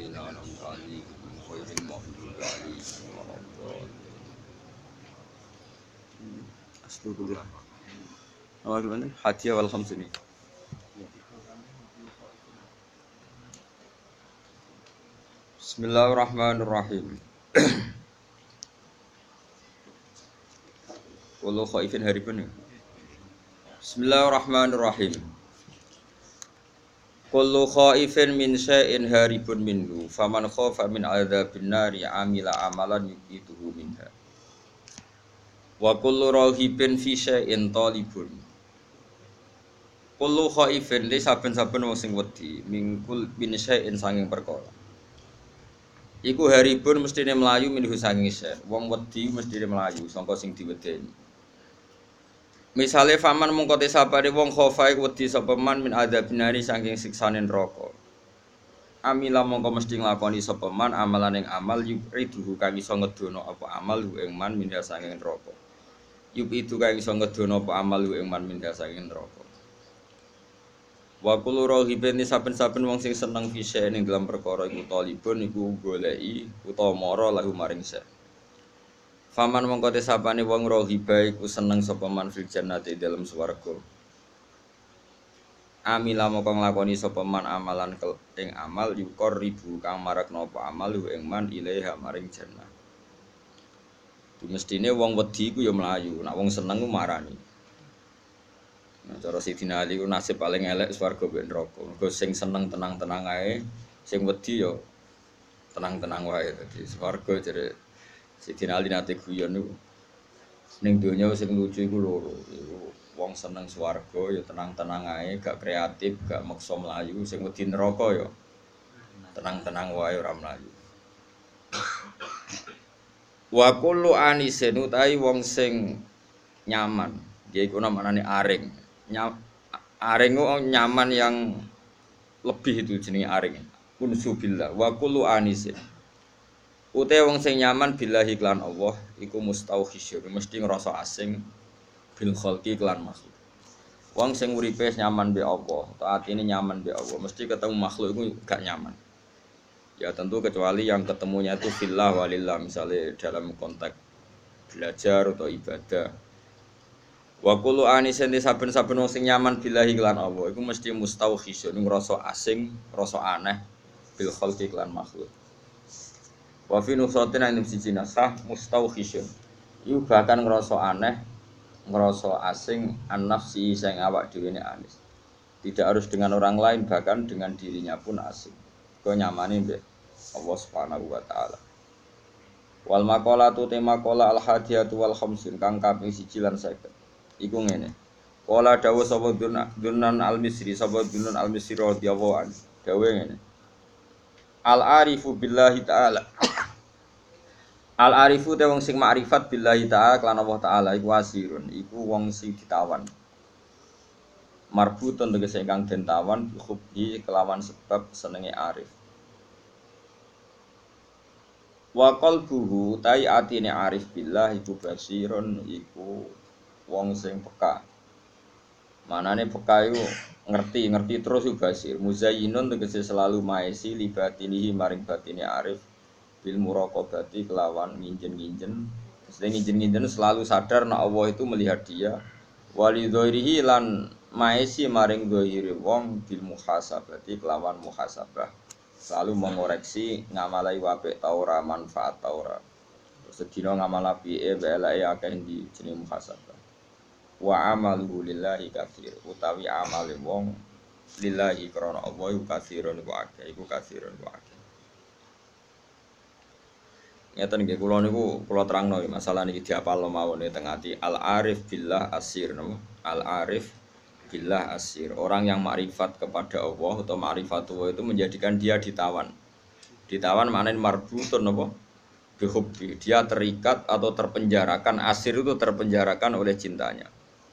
الذين أنعمت عليهم غير المغضوب عليهم ولا الضالين. Astagfirullah. Awal gimana? Hadiah wal khamsini. Bismillahirrahmanirrahim. Kullu khaifin haribun. Bismillahirrahmanirrahim. Kullu khaifin min syai'in haribun minhu faman khafa min adzabin nari amila amalan yuqituhu minha. Wa kullu rahibin fi syai'in talibun. Kullu khaifin li saben-saben wong sing wedi mingkul min syai'in sanging perkara. Iku haribun mestine mlayu minhu sanging syai'. Wong wedi mestine mlayu sangka sing diwedeni. Misale faman mungko te sapane wong khofa iku wedi sapa man min adzabinari saking siksane neraka. Amila mongko mesti nglakoni sapa man amalan ing amal yuriduhu kang iso ngedono apa amal ing man minha saking neraka. Itu kang iso ngedono apa amal ing man minha saking neraka. Wa kullu rahibin saben-saben wong sing seneng fisih ning dalam perkara iku talibun iku goleki utawa mara lahu maring syai'. Faman mongko te sapane wong rohiba iku seneng sapa man fil jannati dalam swarga. Amila mongko nglakoni sapa man amalan ing amal yukor ribu kang marakna apa amal ing man ilaiha maring jannah. Mestine wong wedi iku ya mlayu, nek wong seneng ku marani. Nah, cara Sidina Ali ku nasib paling elek swarga mbek neraka. Mergo sing seneng tenang-tenang ae, sing wedi ya tenang-tenang wae. Dadi swarga jare Sidina Ali nate guyon niku ning donya sing lucu iku loro. Iku wong seneng swarga ya tenang-tenang ae, gak kreatif, gak maksa mlayu. Sing wedi neraka ya tenang-tenang wae ora mlayu. Wa kullu anisin utahi wong sing nyaman. Dia iku namane aring. Aring ku nyaman yang lebih itu jenenge aring. Unsubillah wa kullu anisin. Ute wong sing nyaman billahi klan Allah iku mustauhisyur, mesti ngrasa asing bil khalqi klan makhluk. Wong sing uripe nyaman be Allah, atine nyaman be Allah, mesti ketemu makhluk iku gak nyaman. Ya tentu kecuali yang ketemunya itu fillah walillah, misalnya dalam konteks belajar atau ibadah. Wa kullu anisin saben-saben wong sing nyaman billahi klan Allah iku mesti mustauhisyun, ngrasa asing, ngrasa aneh bil khalqi klan makhluk. Wa fi nusatin an siji nasah mustauhisyun. Iku bahkan ngrasa aneh, ngrasa asing an-nafsi sing awak dhewe ne anis. Tidak harus dengan orang lain, bahkan dengan dirinya pun asing. Kok nyamane mbek Allah Subhanahu wa taala. Wal maqalatu tema qala al hadiyatu wal khamsin kang kaping 1 lan 50. Iku ngene. Qala dawuh sapa Dunan al-Misri, sapa Dunan al-Misri radhiyallahu anhu. Dawuh ngene. Al-arifu billahi ta'ala. Al-arifu te wong sing makrifat billahi ta'ala lan Allah taala iku asirun, iku wong sing ditawan. Marbutun tegese kang den tawan hubbi kelawan sebab senenge arif. Wa qalbuhu tai atine arif billah iku basirun iku wong sing peka. Manane peka iku ngerti terus iku basir. Muzayyinun tegese selalu maesi libatinihi maring batine arif bil muraqabati kelawan nginjen-nginjen. Sing nginjen-nginjen selalu sadar nek Allah itu melihat dia. Walidzairihi lan maesi maring dzahire wong bil muhasabati kelawan muhasabah. Selalu mengoreksi ngamalai apik ta ora, manfaat ta ora. Sedina ngamal apike weleke akeh di jeneng muhasabah. Wa amaluhu lillahi katsir, utawi amale wong lillahi krana Allah iku katsirun wa akeh, iku katsirun wa akeh. Ngeten nggih kula terangno masalah niki diapal mawon teng ati al-arif billah asir napa? Al-arif billah asir. Orang yang makrifat kepada Allah atau ma'rifatullah itu menjadikan dia ditawan. Ditawan maknanya marbutun napa? Bihubbi. Dia terikat atau terpenjarakan, asir itu terpenjarakan oleh cintanya.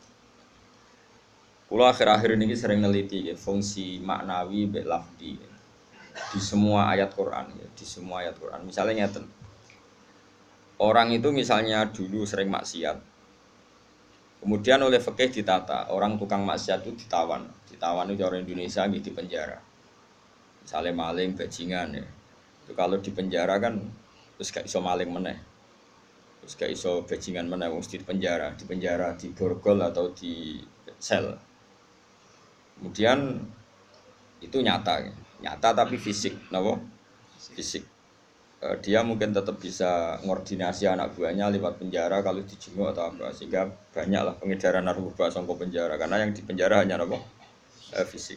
Kula akhir-akhir ini sering neliti ya, fungsi maknawi mbek lafzi di semua ayat Quran ya, di semua ayat Quran. Misalnya ngeten. Orang itu misalnya dulu sering maksiat. Kemudian oleh fikih ditata, orang tukang maksiat itu ditawan. Ditawan itu orang Indonesia di penjara. Misalnya maling, bajingan ya. Itu kalau di penjara kan terus gak iso maling meneh. Terus gak iso bajingan meneh wong di penjara, di borgol atau di sel. Kemudian itu nyata tapi fisik, napa? Fisik. Dia mungkin tetap bisa ngordinasi anak buahnya lewat penjara kalau dijenguk atau apa, sehingga banyaklah pengedaran narkoba sangko penjara karena yang di penjara hanya apa? Fisik.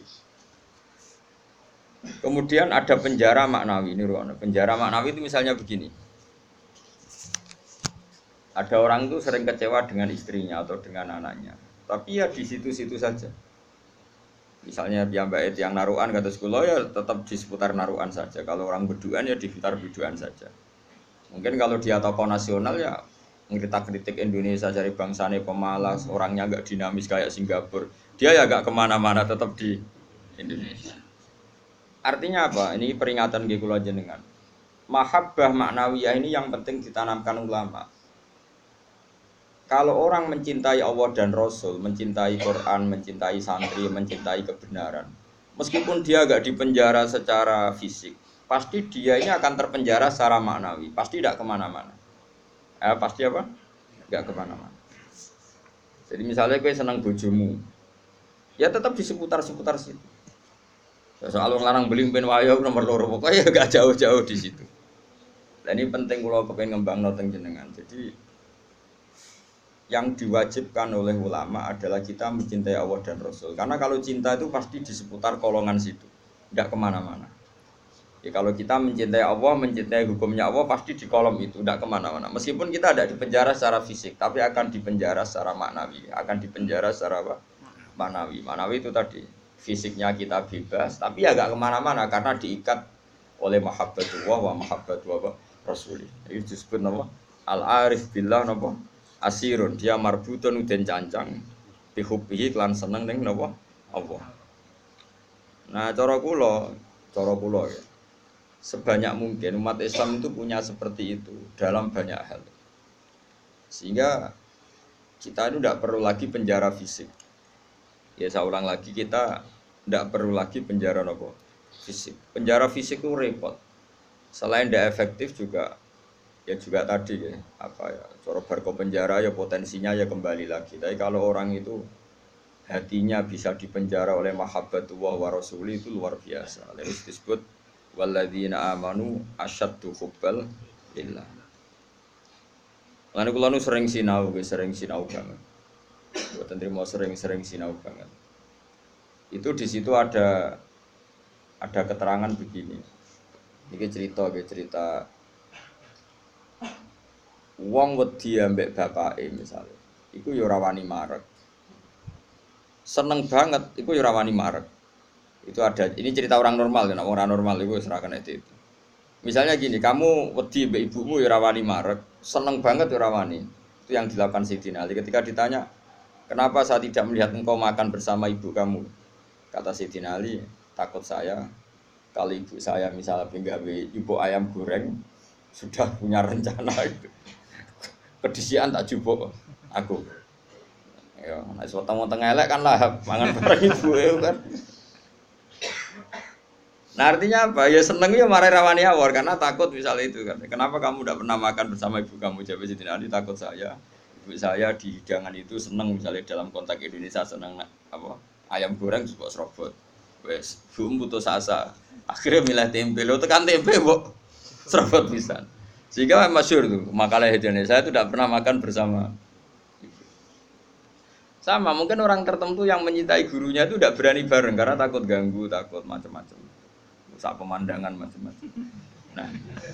Kemudian ada penjara maknawi ini Ruang. Penjara maknawi itu misalnya begini. Ada orang itu sering kecewa dengan istrinya atau dengan anaknya, tapi ya di situ-situ saja. Misalnya piyambake yang naruhan kata sekolah ya tetap di seputar naruhan saja. Kalau orang beduan ya di seputar beduan saja. Mungkin kalau dia tokoh nasional ya kritik Indonesia cari bangsane pemalas, orangnya agak dinamis kayak Singapura. Dia ya agak kemana-mana tetap di Indonesia. Artinya apa? Ini peringatan nggih kula jenengan. Mahabbah maknawiyah ini yang penting ditanamkan ulama. Kalau orang mencintai Allah dan Rasul, mencintai Quran, mencintai santri, mencintai kebenaran, meskipun dia agak dipenjara secara fisik, pasti dia ini akan terpenjara secara maknawi, pasti tidak kemana-mana. Pasti apa? Tidak kemana-mana. Jadi misalnya gue senang bojomu, ya tetap di seputar-seputar situ. Soal larang beli ben wayo nomor loro, pokoknya gak jauh-jauh di situ. Dan ini penting kalau kepengen ngembang noteng jenengan. Jadi yang diwajibkan oleh ulama adalah kita mencintai Allah dan Rasul. Karena kalau cinta itu pasti di seputar kolongan situ, tidak kemana-mana. Ya, kalau kita mencintai Allah, mencintai hukumnya Allah pasti di kolom itu, tidak kemana-mana. Meskipun kita tidak dipenjara secara fisik, tapi akan dipenjara secara maknawi, akan dipenjara secara apa? Maknawi. Maknawi itu tadi fisiknya kita bebas, tapi ya nggak kemana-mana karena diikat oleh mahabbatullah wa mahabbatu Rasulih. Itu disebut nama al-arif billah napa? Asirun, dia marbutun uden cancang bihubbihi lan seneng ning napa Allah. Nah, cara kula ya. Sebanyak mungkin umat Islam itu punya seperti itu dalam banyak hal. Sehingga kita itu tidak perlu lagi penjara fisik. Ya saya ulang lagi, kita tidak perlu lagi penjara napa fisik. Penjara fisik itu repot. Selain tidak efektif juga ya juga tadi ya apa ya cara barco penjara ya potensinya ya kembali lagi. Tapi kalau orang itu hatinya bisa dipenjara oleh mahabbatullah wa rasuli itu luar biasa. Lalu disebut walladzina amanu asyaddu hubbal lillah. Lan kula nu sering sinau banget. Mboten trimo sering sinau banget. Itu di situ ada keterangan begini. Ini cerita wong wedi ambek bapake misalnya, iku ya ora wani marek. Seneng banget, iku ya ora wani marek. Itu ada, ini cerita orang normal ya, orang normal iku wis ora kena itu. Misalnya gini, kamu wedi mbek ibumu ya ora wani marek, seneng banget ya ora wani. Itu yang dilakukan Sayyidina Ali ketika ditanya, "Kenapa saya tidak melihat engkau makan bersama ibu kamu?" Kata Sayyidina Ali, "Takut saya kalau ibu saya misalnya nggawe ibu ayam goreng sudah punya rencana itu. Kedisian tak jupuk aku. Ya, nek weteng-weteng elek kan lah mangan bareng ibu kan. Nah artinya apa? Ya seneng ya marai rawani awor karena takut misalnya itu kan. Kenapa kamu tidak pernah makan bersama ibu kamu? Jawab Sayyidina Ali, takut saya. Ibu saya di hidangan itu seneng misalnya dalam konteks Indonesia seneng apa? Ayam goreng juga serobot. Wes, bum putus asa. Akhirnya milih tempe. Lo tekan tempe, kok serobot pisan. Sehingga masyhur tuh makalah Indonesia itu tidak pernah makan bersama. Sama mungkin orang tertentu yang mencintai gurunya itu tidak berani bareng karena takut ganggu, takut macam-macam. Sak pemandangan macam-macam. Nah,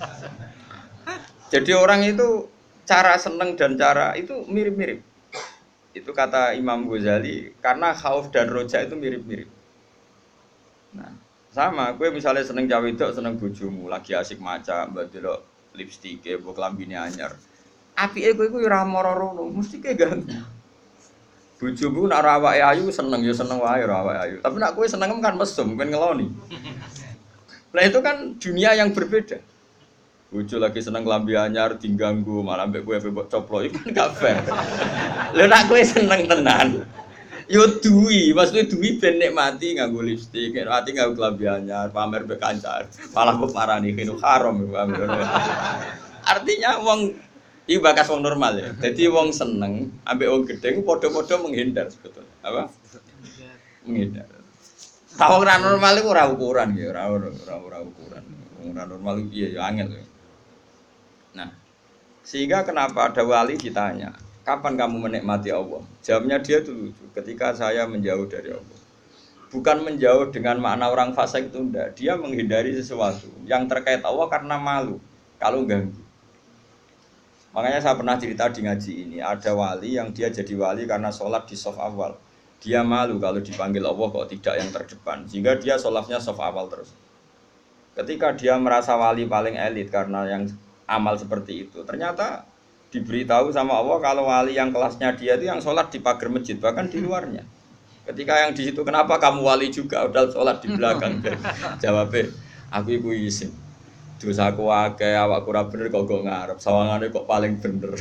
jadi orang itu cara seneng dan cara itu mirip-mirip. Itu kata Imam Ghazali karena khauf dan roja itu mirip-mirip. Nah, sama, gue misalnya seneng cawe itu seneng bojomu, lagi asik maca, mbak delok lipstike, mbok klambine anyar. Apike kowe iku ora moro-moro, mesti ke ganggu. Bojomu nek ora awake ayu seneng ya seneng wae ora awake ayu. Tapi nek kowe seneng kan mesum, ben ngeloni. Nah itu kan dunia yang berbeda. Bojo lagi seneng klambi anyar diganggu, malah mbek kowe mbok coplok iku kan gak fair. Lha nek kowe seneng tenan. Yo duwi, maksudnya duwi ben nikmati nganggo lipstik, nikmati nganggo klambi anyar, pamer be kancan. Malah kok marani kene haram ya, paham ya. Artinya wong iki bakas wong normal ya. Jadi wong seneng ambek wong gedhe padha-padha menghindar sebetulnya. Apa? Menghindar. Tahu ora normal iku ora ukuran ya, ora ukuran. Wong ora normal iku piye ya angel ya. Nah, sehingga kenapa ada wali ditanya, kapan kamu menikmati Allah? Jawabnya dia itu lucu, ketika saya menjauh dari Allah. Bukan menjauh dengan makna orang fasik itu enggak, dia menghindari sesuatu yang terkait Allah karena malu kalau ganggu. Makanya saya pernah cerita di ngaji ini, ada wali yang dia jadi wali karena sholat di shaf awal. Dia malu kalau dipanggil Allah kok tidak yang terdepan, sehingga dia sholatnya shaf awal terus. Ketika dia merasa wali paling elit karena yang amal seperti itu, ternyata diberitahu sama Allah kalau wali yang kelasnya dia itu yang sholat di pagar masjid, bahkan di luarnya. Ketika yang di situ, kenapa kamu wali juga udah sholat di belakang? Jawabnya, aku iku izin. Dosaku akeh, awakku ora bener kok ngarep, sawangane kok paling bener.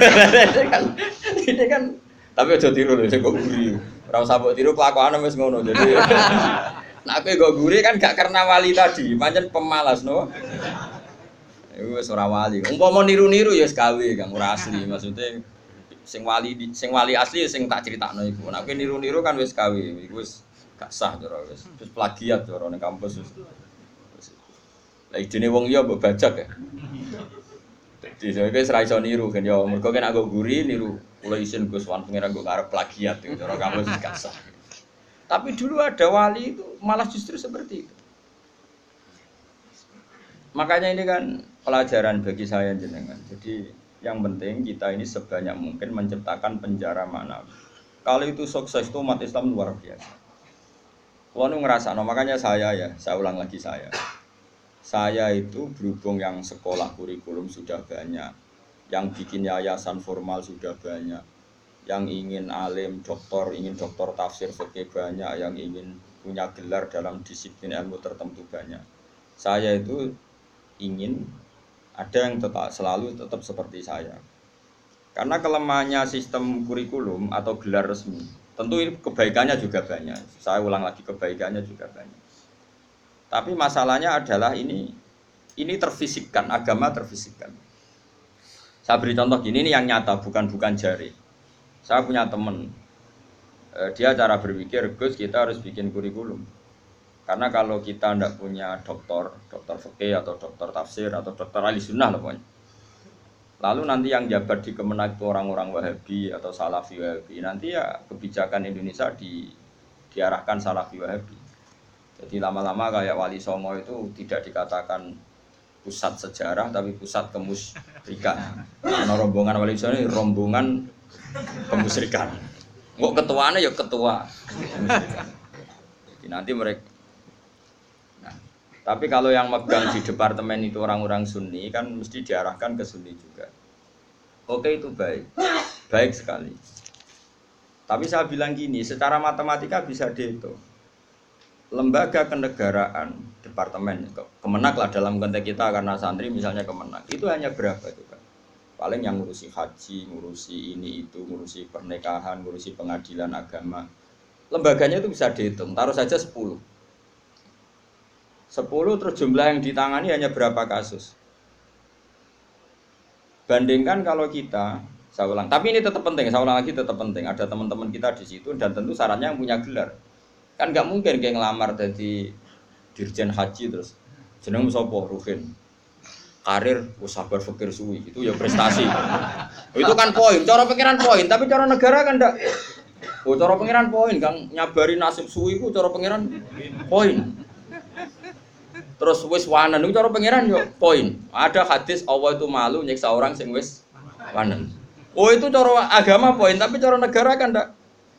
ini kan tapi aja tiru lho, kok guri. Ora usah mbok tiru kelakuane wis ngono. Jadi nek kowe kok guri kan gak karena wali tadi, pancen pemalas no. Iku wis ora wali. Umpama niru-niru ya wis gawe, Kang, ora asli. Maksudnya sing wali asli sing tak critakno iku. Nek kowe niru-niru kan wis gawe, iku wis gak sah cara wis plagiat cara ning kampus wis. Lah idene wong iya mbok bajak ya. Dadi saya wis ra iso niru kan ya mergo kan aku guri niru kula isin Gus Wan pengen nggo arep plagiat cara kampus wis gak sah. Tapi dulu ada wali itu malah justru seperti itu. Makanya ini kan pelajaran bagi saya jenengan. Jadi yang penting kita ini sebanyak mungkin menciptakan penjara manawi. Kalau itu sukses itu umat Islam luar biasa. Kalau nu ngerasa, makanya saya ulang lagi saya. Saya itu berhubung yang sekolah kurikulum sudah banyak, yang bikin yayasan formal sudah banyak, yang ingin alim, ingin doktor tafsir fikih banyak, yang ingin punya gelar dalam disiplin ilmu tertentu banyak. Saya itu ingin ada yang selalu tetap seperti saya. Karena kelemahannya sistem kurikulum atau gelar resmi, tentu ini kebaikannya juga banyak. Saya ulang lagi, kebaikannya juga banyak. Tapi masalahnya adalah ini terfisikkan, agama terfisikkan. Saya beri contoh gini, ini yang nyata, bukan jari. Saya punya teman, dia cara berpikir, Gus kita harus bikin kurikulum. Karena kalau kita tidak punya dokter fikih atau dokter tafsir atau dokter ahli sunnah lah pokoknya. Lalu nanti yang jabat di Kemenak itu orang-orang Wahabi atau Salafi Wahabi, nanti ya kebijakan Indonesia diarahkan Salafi Wahabi. Jadi lama-lama kayak Wali Songo itu tidak dikatakan pusat sejarah tapi pusat kemusyrikan. Karena rombongan Wali Songo ini rombongan kemusyrikan. Kok ketuanya ya ketua. Jadi nanti mereka. Nah, tapi kalau yang megang di departemen itu orang-orang Sunni kan mesti diarahkan ke Sunni juga. Oke itu baik sekali. Tapi saya bilang gini, secara matematika bisa dihitung. Lembaga kenegaraan, departemen, Kemenak lah dalam konteks kita karena santri misalnya Kemenak, itu hanya berapa itu kan? Paling yang ngurusi haji, ngurusi ini itu, ngurusi pernikahan, ngurusi pengadilan agama. Lembaganya itu bisa dihitung, taruh saja 10 terus jumlah yang ditangani hanya berapa kasus. Bandingkan kalau kita, saya ulang, tapi ini tetap penting, saya ulang lagi tetap penting, ada teman-teman kita di situ dan tentu syaratnya yang punya gelar. Kan nggak mungkin kayak ngelamar jadi dirjen haji terus jeneng sapa Ruhin karir sabar fikir suwi itu ya prestasi itu kan poin cara pikiran poin tapi cara negara kan ndak cara pikiran poin Kang nyabari nasib suwi ku cara pikiran poin terus wis wanen itu cara pikiran yo poin ada hadis Allah itu malu nyiksa orang sing wis wanen itu cara agama poin tapi cara negara kan ndak.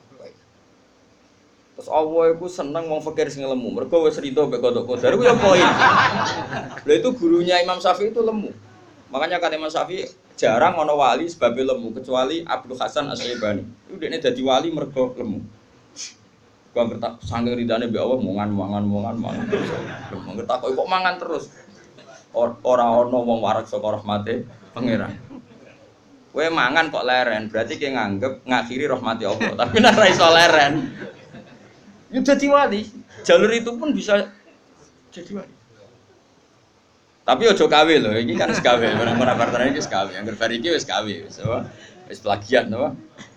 Terus Allah itu seneng wong fakir sing lemu. Mergo wis rido mek kodok kodar ku ya poin. Lha itu gurunya Imam Syafi'i itu lemu. Makanya kan Imam Syafi'i jarang ana wali sebab lemu kecuali Abdul Hasan Asy-Syaibani. Itu dekne dadi wali mergo lemu. Gua ngerti sange ridane mbek Allah mangan. Lemu takoki kok mangan terus. Ora ana wong warak saka rahmate pangeran. Kowe mangan kok leren, berarti kowe nganggep ngakhiri rahmati Allah. Tapi nek ra iso leren, ya dadi wali. Jalur itu pun bisa jadi wali. Tapi ojo kawe lho, iki kan wis kawe, ora partner iki wis kawe. Angger bar iki wis kawe, wis plagiat no.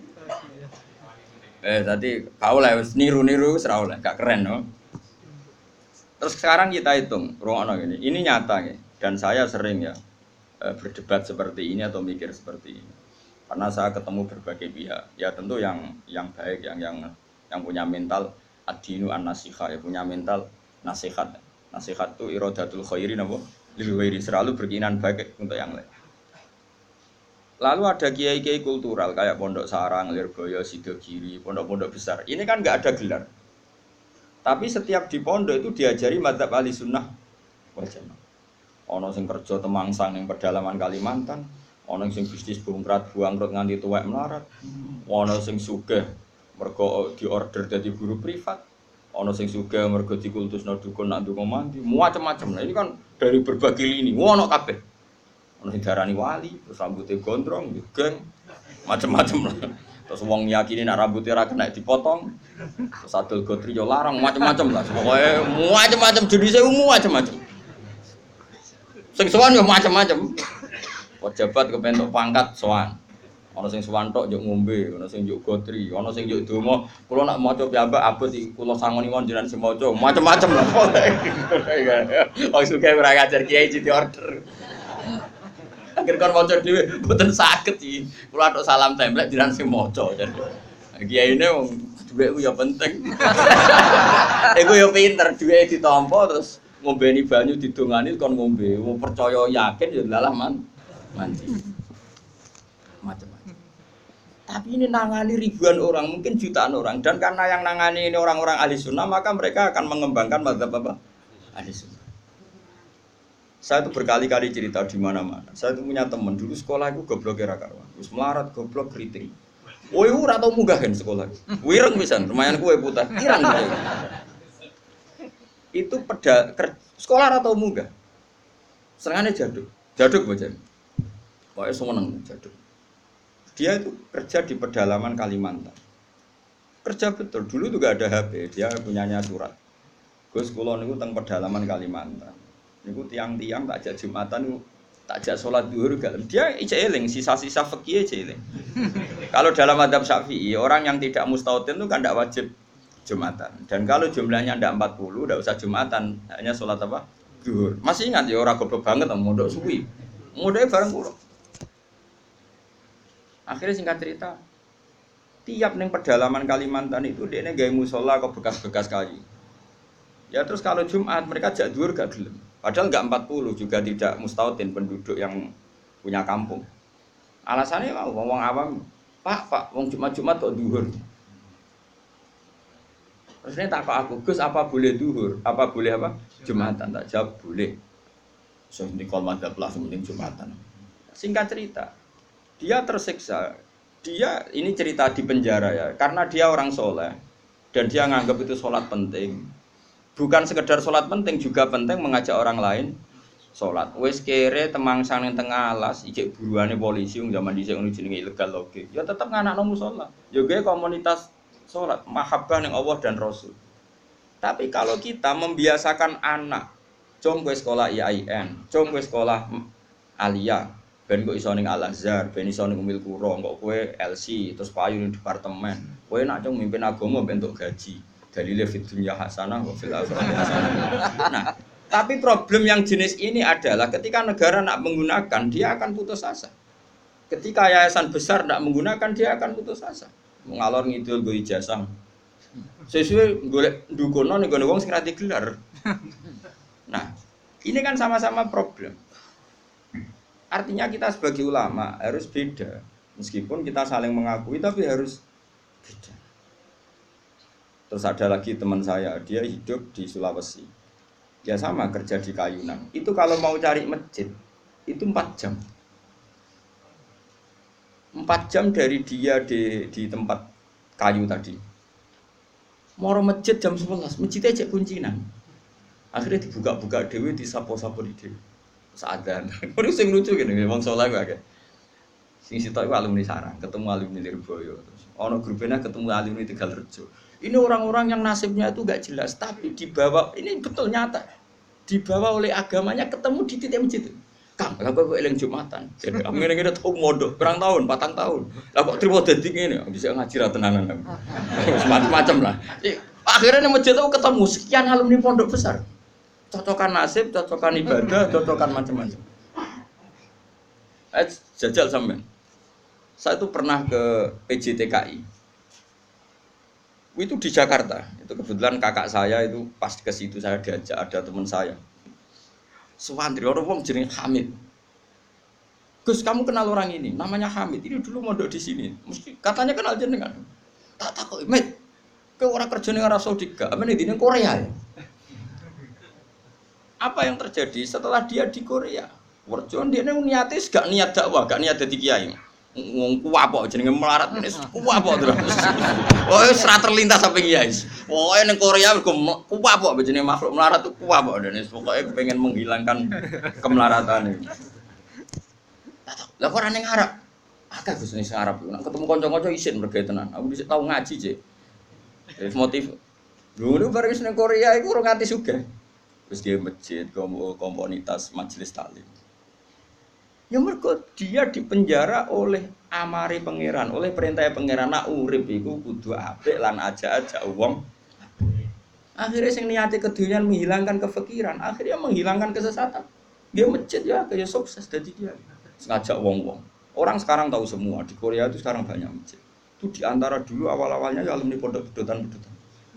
Tadi kau lah niru-niru wis ra oleh, gak keren no. Terus sekarang kita hitung, rungokno gini. Ini nyata ya, dan saya sering ya berdebat seperti ini atau mikir seperti ini. Karena saya ketemu berbagai pihak, ya tentu yang baik, yang punya mental ad-dinu an-nasiha, ya punya mental nasihat. Nasihat itu iradatul khairi napa? Lil khairi, selalu berkeinginan baik untuk yang lain. Lalu ada kiai-kiai kultural kayak Pondok Sarang, Lirboyo, Sidogiri, pondok-pondok besar. Ini kan nggak ada gelar. Tapi setiap di pondok itu diajari madzhab ahli sunnah wal jamaah. Ono sing kerja temangsang ning pedalaman Kalimantan, ono sing bisnis bongkrat buangkrut nganti tuwek melarat. Ono sing sugih mergo diorder dadi guru privat. Ono sing sugih mergo dikultusno dukun nak ndonga mandi. Macam-macam. Nah, ini kan dari berbagai lini. Ono kabeh. Ono sing darani wali, terus rambutnya gondrong, geng, macam-macam lah. Terus wong yakini nak rambutnya ora kena dipotong. Terus adol gotri yo larang macam-macam lah. Pokoke macam-macam jenise macam-macam. Sing sowan yo macam-macam. Pejabat kepentok pangkat sowan. Ana sing sowan tok yo ngombe, ana sing yo gotri, ana sing yo donga. Kula nak maca piyambak abot iki kula sangoni mon jenengan sing maca macam-macam lah. Wong suka ora ngajar kiai di order. Akhir kon maca dhewe mboten saged iki. Kula tok salam templek jenengan sing maca. Kiyaine wong dhuwit ku ya penting. Iku ya pinter, dhuwit ditampa terus ngombeni banyu didongani kon ngombe. Wong percaya yakin ya lalah mandi. Macam-macam. Tapi ini nangani ribuan orang, mungkin jutaan orang. Dan karena yang nangani ini orang-orang ahli sunnah, maka mereka akan mengembangkan mazhab apa? Ahli sunnah. Saya itu berkali-kali cerita di mana-mana. Saya itu punya teman dulu sekolah itu goblok era karuan. Terus melarat goblok kritik. Woi ora tau munggahen sekolah. Wireng pisan, lumayan kue putih. Irang. Itu sekolah ora tau munggah. Senengane jaduk. Jaduk bocah. Pokoke seneng jaduk. Dia itu kerja di pedalaman Kalimantan. Kerja betul. Dulu juga ada HP, dia punyanya surat. Gus kula niku teng pedalaman Kalimantan. Niku tiang-tiang tak ajak Jumatan, tak ajak sholat zuhur gak. Dia eling sisa-sisa fikih eling. Kalau dalam mazhab Syafi'i, orang yang tidak mustautin itu kan tidak wajib Jumatan. Dan kalau jumlahnya tidak 40, tidak usah Jumatan, hanya sholat apa? Zuhur. Masih ingat ya orang goblok banget mondok suwi. Mondoknya bareng kula. Akhirnya singkat cerita, tiap neng pedalaman Kalimantan itu dia gawe musola kok bekas-bekas kayu. Ya terus kalau Jumat mereka jak dhuwur gak gelem. Padahal enggak 40 juga tidak mustautin penduduk yang punya kampung. Alasannya wong awam, Pak, wong Jumat kok dhuwur. Terus ini tak aku, Gus apa boleh dhuwur? Apa boleh apa? Jumatan tak jawab boleh. So ini kalau madzhab lah penting Jumatan. Singkat cerita, dia tersiksa. Dia ini cerita di penjara ya, karena dia orang soleh dan dia nganggap itu sholat penting. Bukan sekedar sholat penting, juga penting mengajak orang lain sholat. Wes kere temangsang yang tengah alas, ijek buruane polisi yang zaman dhisik ngono jenenge ilegal loge. Ya tetap nganakno musala. Ya gue komunitas sholat, mahabbah ning Allah dan Rasul. Tapi kalau kita membiasakan anak, jom gue sekolah IAIN, jom gue sekolah Alia, ben kok iso ning Al-Azhar, ben iso ning Umil Qura, kok kowe LC terus payu ning departemen. Kowe nak cung mimpin agama bentuk gaji. Dalile fid dunya hasanah wa fil akhirati hasanah. Nah, tapi problem yang jenis ini adalah ketika negara nak menggunakan, dia akan putus asa. Ketika yayasan besar nak menggunakan, dia akan putus asa. Ngalor ngidul go ijazah. Sesuai golek ndukono ning gone wong sing ra digelar. Nah, ini kan sama-sama problem. Artinya kita sebagai ulama harus beda. Meskipun kita saling mengakui tapi harus beda. Terus ada lagi teman saya, dia hidup di Sulawesi. Dia sama kerja di Kayunan. Itu kalau mau cari masjid, itu 4 jam. 4 jam dari dia di tempat kayu tadi. Mau masjid jam 11, masjidnya cek kuncinan. Akhirnya dibuka-buka dewe, disapo-sapo di dewe. Sadar. Itu sing lucu gini, wong saleh wae. Sing sitok iku alumni sarang, ketemu alumni Lirboyo. Ono grupnya ketemu alumni Tegalrejo. Ini orang-orang yang nasibnya itu gak jelas, tapi dibawa, ini betul nyata. Dibawa oleh agamanya ketemu di titik masjid. Kang, lah kok eling Jumatan. Jadi aku ngene-ngene tau mondok, berang tahun, 4 tahun. Lah kok trimo dadi ngene, bisa ngaji ra tenanan aku. Macam-macam lah. Akhirnya di masjid itu ketemu sekian alumni pondok besar. Cocokan nasib, cocokan ibadah, cocokan macam-macam. Jajal sampean. Saya itu pernah ke PJTKI. Itu di Jakarta. Itu kebetulan kakak saya itu pas ke situ saya diajak, ada teman saya. Sewantri orang wong jenenge Hamid. Gus, kamu kenal orang ini? Namanya Hamid. Ini dulu mondok di sini. Mesti katanya kenal jenengan. Tak kok, Mit. Kowe ora kerja ning Arab Saudi gak? Amene di Korea ya. Apa yang terjadi setelah dia di Korea? Werjon dia niate gak niat dakwah, gak niat dadi kiai. Wong kuwapok jenenge melarat wis kuwapok terus. Oh wis ra terlintas sampe kiai. Pokoke ning Korea kuwapok jenenge makhluk melarat tuh kuwapok dan pokoke pengen menghilangkan kemelaratan ini. Lah kok ora ning Arab? Akeh Gus ning Arab. Nek ketemu kanca-kanca isin mergo tenan. Aku dhisik tau ngaji, Cek. Wis motif. Dulu bareng ning Korea iku ora nganti sugih. Terus dia masjid, komunitas majelis taklim. Ya mergo dia dipenjara oleh amare pangeran, oleh perintah pangeran nak urip iku kudu apik lan aja wong. Akhirnya sing niate kedunyan menghilangkan kefikiran, akhirnya menghilangkan kesesatan. Dia masjid ya kayak sukses jadi dia. Ngajak wong-wong. Orang sekarang tahu semua di Korea itu sekarang banyak masjid. Itu di antara dulu awal-awalnya ya alumni pondok pedotan-pedotan.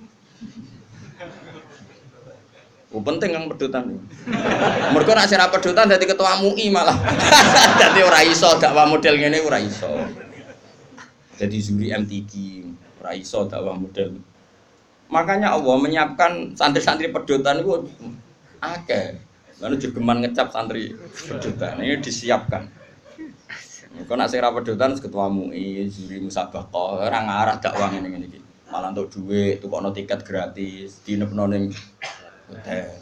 Oh penting yang pedotan nih. Mereka nak sira pedotan dadi ketua MUI malah. Dadi ora iso dakwah model ngene ora iso. Jadi juri MTQ ora iso dakwah model. Makanya Allah menyiapkan santri-santri pedotan itu akeh. Lalu jegeman ngecap santri pedotan ini disiapkan. Mereka nak sira pedotan ketua MUI, juri musabaqah, ora ngarah dakwah ngene-ngene iki. Malah untuk duit, tukokno tiket gratis, dinepno ning hotel.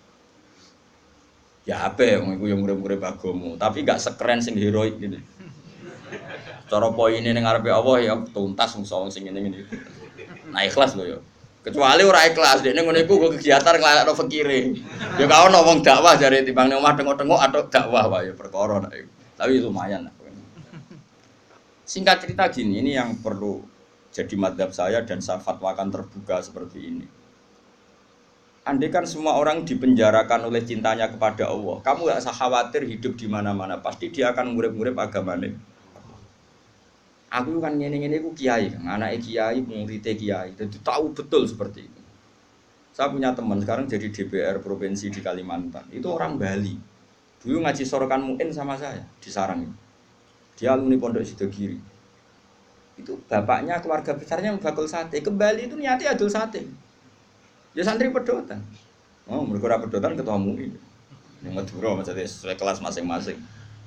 Ya apa yang iku yang urip-urip agama, tapi gak sekeren sing heroik gitu. Cara poine ning ngarepe Allah ya tuntas wong sing ngene-ngene. Nah ikhlas lho ya. Kecuali ora ikhlas, dekne ngono iku kegiatan nglalekno fakire. Ya gak ono wong dakwah jare timbang ning omah tengok-tengok atau dakwah wae perkara nek iku. Tapi lumayan lah. Singkat cerita gini, ini yang perlu jadi madhab saya dan saya fatwakan terbuka seperti ini. Andai kan semua orang dipenjarakan oleh cintanya kepada Allah, kamu gak usah khawatir hidup di mana-mana, pasti dia akan ngurip-ngurip agamanya. Aku kan ngene-ngene ku kiai, kan anake kiai, muridé kiai, jadi tahu betul seperti itu. Saya punya teman sekarang jadi DPR provinsi di Kalimantan, itu orang Bali. Dulu ngaji sorokan muin sama saya di Sarang. Dia alumni Pondok Sidogiri. Itu bapaknya keluarga besarnya bakul sate. Ke Bali itu niatnya adul sate. Ya santri pedotan. Oh, mereka ora pedotan ketua MUI. Yang Madura maksudnya sesuai kelas masing-masing.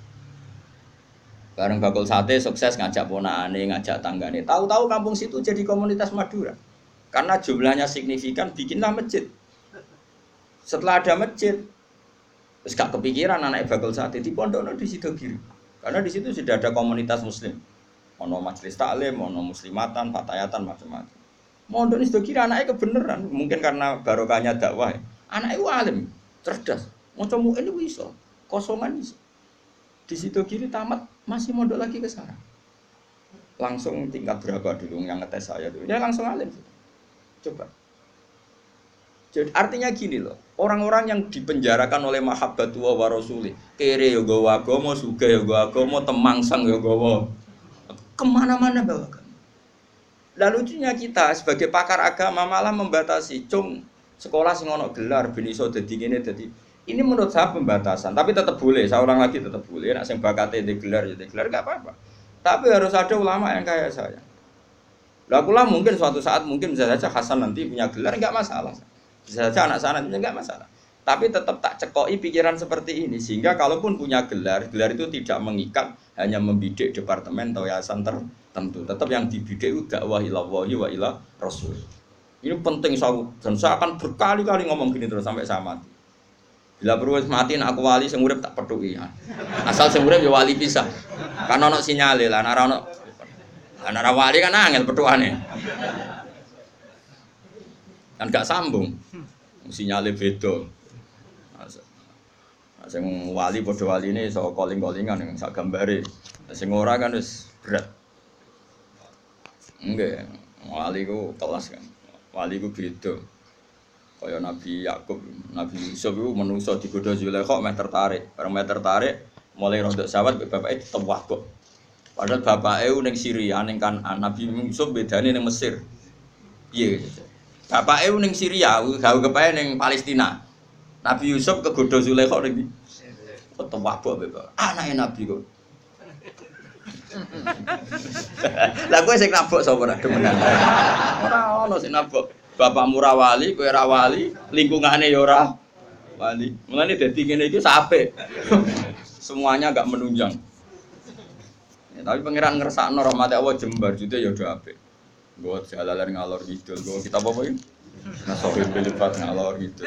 Bareng bakul sate sukses ngajak ponakane, ngajak tanggane. Tahu-tahu kampung situ jadi komunitas Madura. Karena jumlahnya signifikan bikinlah masjid. Setelah ada masjid, terus gak kepikiran anak bakul sate di pondok di Sidogiri. Karena di situ sudah ada komunitas muslim. Ono majelis taklim, ono muslimatan, fatayatan macam-macam. Mondok itu kira anaknya kebenaran, mungkin karena barokahnya dakwah. Anaknya itu alim, cerdas. Mau coba ini bisa, kosongan bisa. Di situ kiri tamat masih mondok lagi ke sana. Langsung tingkat berapa dulu yang ngetes saya dulu? Ya langsung alim. Coba. Jadi artinya gini loh, orang-orang yang dipenjarakan oleh mahabbatullah wa rasulih, kere yo gawa agama, sugih yo gawa agama, temangsang yo gawa. Kemana-mana bawakan. Lalu lucunya kita sebagai pakar agama malah membatasi, cung sekolah sing ono gelar ben iso dadi ngene dadi. Ini menurut saya pembatasan, tapi tetap boleh. Saya ulang lagi tetap boleh. Nek sing bakate di gelar ya di gelar enggak apa-apa. Tapi harus ada ulama yang kayak saya. Lah kula mungkin suatu saat mungkin bisa saja Hasan nanti punya gelar enggak masalah. Bisa saja anak sana enggak masalah. Tapi tetap tak cekoki pikiran seperti ini sehingga kalaupun punya gelar, gelar itu tidak mengikat hanya membidik departemen atau yayasan tertentu. Tetap yang dibidik itu dakwah ilallahi wa ila rasul. Ini penting dan saya akan berkali-kali ngomong gini terus sampai saya mati. Bila perlu mati aku wali sing urip tak peduli ya. Asal sing urip ya wali pisah. Kan ono sinyale lah, ana wali kan angel petukane. Kan gak sambung. Sinyale beda. Sing wali padha waline iso calling-callingan yang sak gambare. Sing ora kan wis berat. Enggak, wali ku kelas kan. Wali ku beda. Kaya Nabi Yakub, Nabi Yusuf itu menungso digodha Zulaikha meh tertarik. Bareng meh tertarik, mulai rodok sawat bapake ditewak kok. Padahal bapake ning Syria ning kan Nabi Yusuf bedane ning Mesir. Piye? Bapake ning Syria, gawe kepae ning Palestina. Nabi Yusuf kegodha Zulaikha ning ketewak kok bapak. Anake Nabi kok. Lah kowe sing nabok sapa ora demenan. Ora ono sing nabok. Bapakmu ra wali, kowe ra wali, lingkungane ya ora wali. Mulane dadi ngene iki sapik. Semuanya enggak menunjang. Ya, tapi pangeran ngersakno rahmat Allah jembar jute ya do apik. Nggo jalalan ngalor kidul, nggo kita apa iki? Nasohil bilipat ngalor kidul.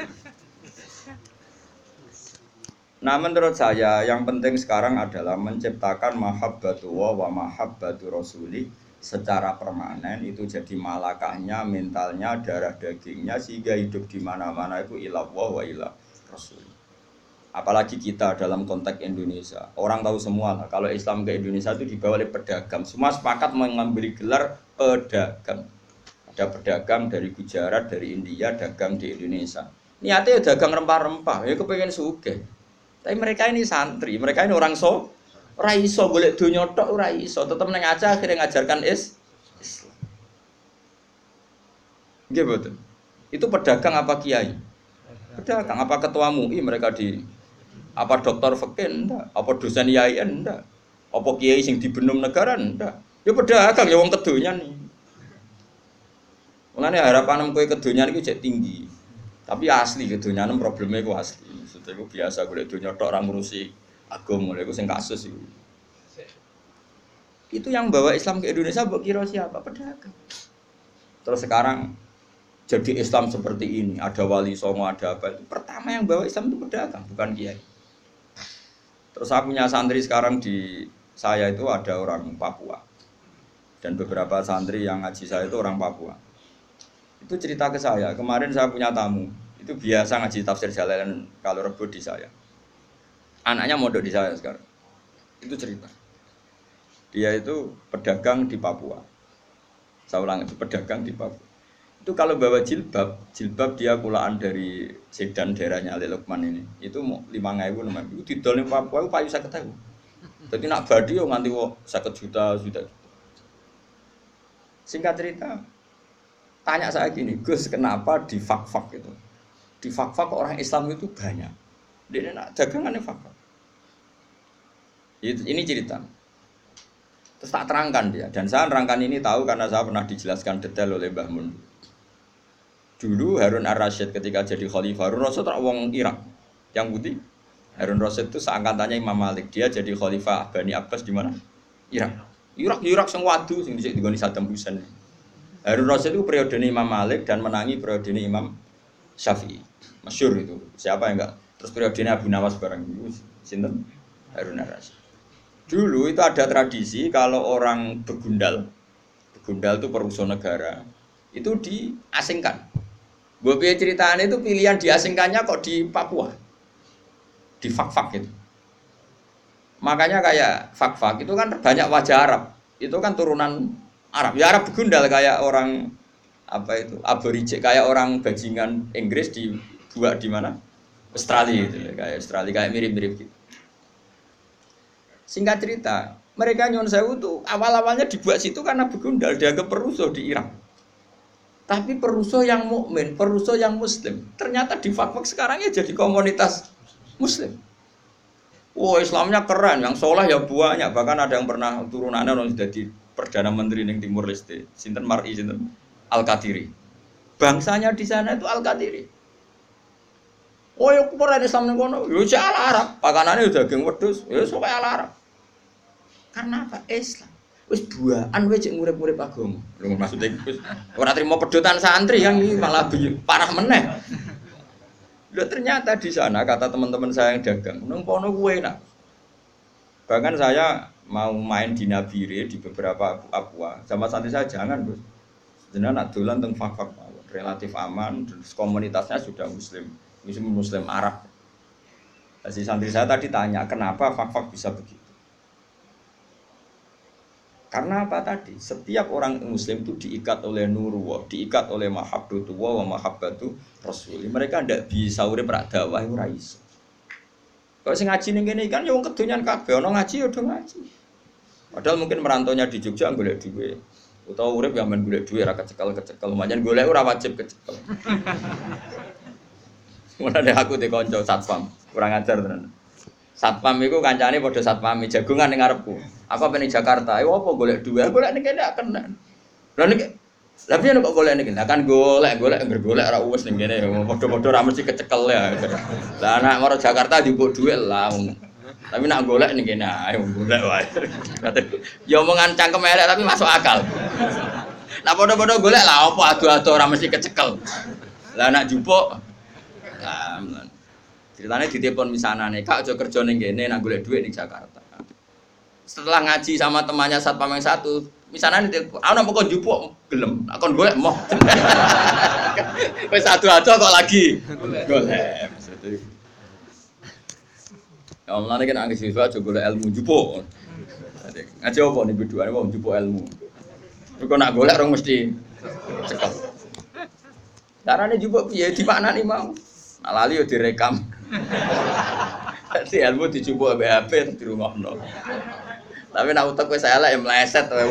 Nah menurut saya yang penting sekarang adalah menciptakan mahabbatullah wa mahabbatu rasuli secara permanen itu jadi malakahnya, mentalnya, darah dagingnya sehingga hidup di mana-mana itu ilallah wa ilah rasul. Apalagi kita dalam konteks Indonesia, orang tahu semua lah kalau Islam ke Indonesia itu dibawa oleh pedagang. Semua sepakat mengambil gelar pedagang. Ada pedagang dari Gujarat, dari India, dagang di Indonesia. Niatnya ya dagang rempah-rempah, ya kepengen sugih. Tapi mereka ini santri, mereka ini orang ora iso golek donya tok ora iso, tetep nang aja akhirnya ngajarkan Islam. Nggih betul. Itu pedagang apa kiai? Pedagang apa ketua MUI mereka di apa dokter fikih ndak, apa dosen IAIN ndak, apa kiai sing dibenum negara ndak. Ya pedagang ya wong kedonyan iki. Mulane harapan kowe kedonyan iki jek tinggi. Tapi asli kedonyan probleme iku asli. Maksudnya iku biasa golek donya tok ora ngurusi agama lha iku sing kasus iku. Itu yang bawa Islam ke Indonesia mbok kira siapa? Pedagang. Terus sekarang jadi Islam seperti ini, ada wali songo, ada apa itu. Pertama yang bawa Islam itu pedagang, bukan kiai. Terus saya punya santri sekarang di saya itu ada orang Papua. Dan beberapa santri yang ngaji saya itu orang Papua. Itu cerita ke saya, kemarin saya punya tamu. Itu biasa ngaji tafsir Jalalain kalau Rebo di saya. Anaknya mondok di saya sekarang. Itu cerita. Dia itu pedagang di Papua. Saya ulang itu pedagang di Papua. Itu kalau bawa jilbab dia kulaan dari Sedan daerahnya Ali Lukman ini. Itu mau 5.000 namanya. Itu didol ning Papua itu payu 50.000. Jadi nak badi yo nganti 50 juta. Singkat cerita, tanya saya gini, Gus, kenapa di fak-fak itu? Di fak-fak orang Islam itu banyak. Dia nak dagangannya fak-fak. Ini cerita. Terus tak terangkan dia, dan saya terangkan ini tahu karena saya pernah dijelaskan detail oleh Mbah Mun. Dulu Harun Ar-Rasyid ketika jadi khalifah, Harun Rasyid orang Irak, yang putih. Harun Rasyid itu seangkatannya Imam Malik, dia jadi khalifah Bani Abbas di mana? Irak sing wadu sing dhisik digoni Saddam Hussein. Harun Rasyid itu periode Imam Malik dan menangi periode Imam Syafi'i. Masyhur itu. Siapa yang enggak? Terus periode Abu Nawas bareng itu sinten? Harun Ar-Rasyid. Dulu itu ada tradisi kalau orang begundal itu perusahaan negara, itu diasingkan. Gue punya ceritaan itu pilihan diasingkannya kok di Papua, di fak-fak itu. Makanya kayak fak-fak itu kan banyak wajah Arab, itu kan turunan Arab. Ya Arab begundal kayak orang apa itu aborigin, kayak orang bajingan Inggris dibuat di mana? Australia itu, kayak Australia kayak mirip-mirip gitu. Singkat cerita, mereka nyuwun sewu tuh awal-awalnya dibuat situ karena begundal dianggap perusuh di Irak. Tapi perusuh yang mukmin, perusuh yang muslim, ternyata di fak-fak sekarang ya jadi komunitas muslim. Wah, Islamnya keren, yang soleh ya banyak, bahkan ada yang pernah turunannya orang jadi perdana menteri ning Timur Leste, sinten Mar'i sinten Al-Qadiri. Bangsanya di sana itu Al-Qadiri. Oh ya keren Islam ning kono, yo ala Arab, pakanane udah daging wedhus, ya sok ala Arab. Karena apa? Islam. Wis buaan wae cek ngurip-ngurip agama. Lho maksudnya wis ora trimo pedotan santri yang ini malah parah meneh. Lho ternyata di sana kata teman-teman saya yang dagang, nang kono kuwi enak. Bahkan saya mau main di Nabire di beberapa Papua, sama santri saya jangan bos. Jenengan nak dolan teng fak-fak relatif aman, terus komunitasnya sudah muslim Arab. Si santri saya tadi tanya kenapa fak-fak bisa begitu. Karena apa tadi? Setiap orang muslim itu diikat oleh nurullah, diikat oleh mahabbatullah wa mahabbatu rasul. Mereka ndak bisa urip rak dakwah ora iso. Kalau sing ngaji ning kene kan ya wong kedonyan kabeh, ana ngaji ya do ngaji. Padahal mungkin merantaunya di Jogja golek duit. Utawa urip ya men golek duit ra kecekel-kecekel, lumayan golek ora wajib kecekel. Mulane aku di kanca satpam, kurang ajar tenan. Satpam iku kancane padha satpam jagongan ning ngarepku. Aku pengen Jakarta, ayo apa golek duit, golek ning kene gak kena. Lah niki lha piye kok golek niki? Lah kan golek ora uwes ning kene, padha-padha ra mesti kecekel ya. Lah nek maro Jakarta dijupuk duit lah. Tapi nak golek ning kene ayo golek wae. Ya omongan cangkem elek tapi masuk akal. Nah padha-padha golek lah apa adu-adu ora mesti kecekel. Lah nak jupuk ceritanya di telepon misanane, Kak aja kerja ning kene nak golek duit ning Jakarta. Setelah ngaji sama temannya satpam yang satu, misanane telepon, ana pokok jupuk gelem, nak kon golek moh. Wis adu-adu kok lagi golek. Ya Allah nek ana siswa aja golek ilmu jupuk. Ngaji apa nih biduane wong jupuk ilmu. Kok nak golek rong mesti cekel. Carane jupuk piye dimaknani mau? Nak lali yo direkam. Dadi ilmu dijupuk ambek HP di rumahno. Tapi nak utek wis elek ya meleset wae.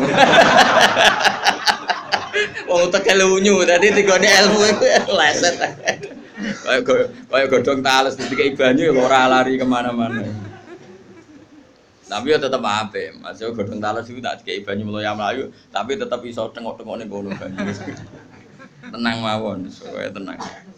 Wong utek lunyu dadi digone ilmu iku meleset. Kayak godhong tales dikai banyu ora lari kemana-mana. Tapi ya tetep apik. Masih godhong tales iku tak dikai banyu mlayu, tapi tetep iso tengok-tengok ning kono banyu. Tenang mawon, supaya tenang.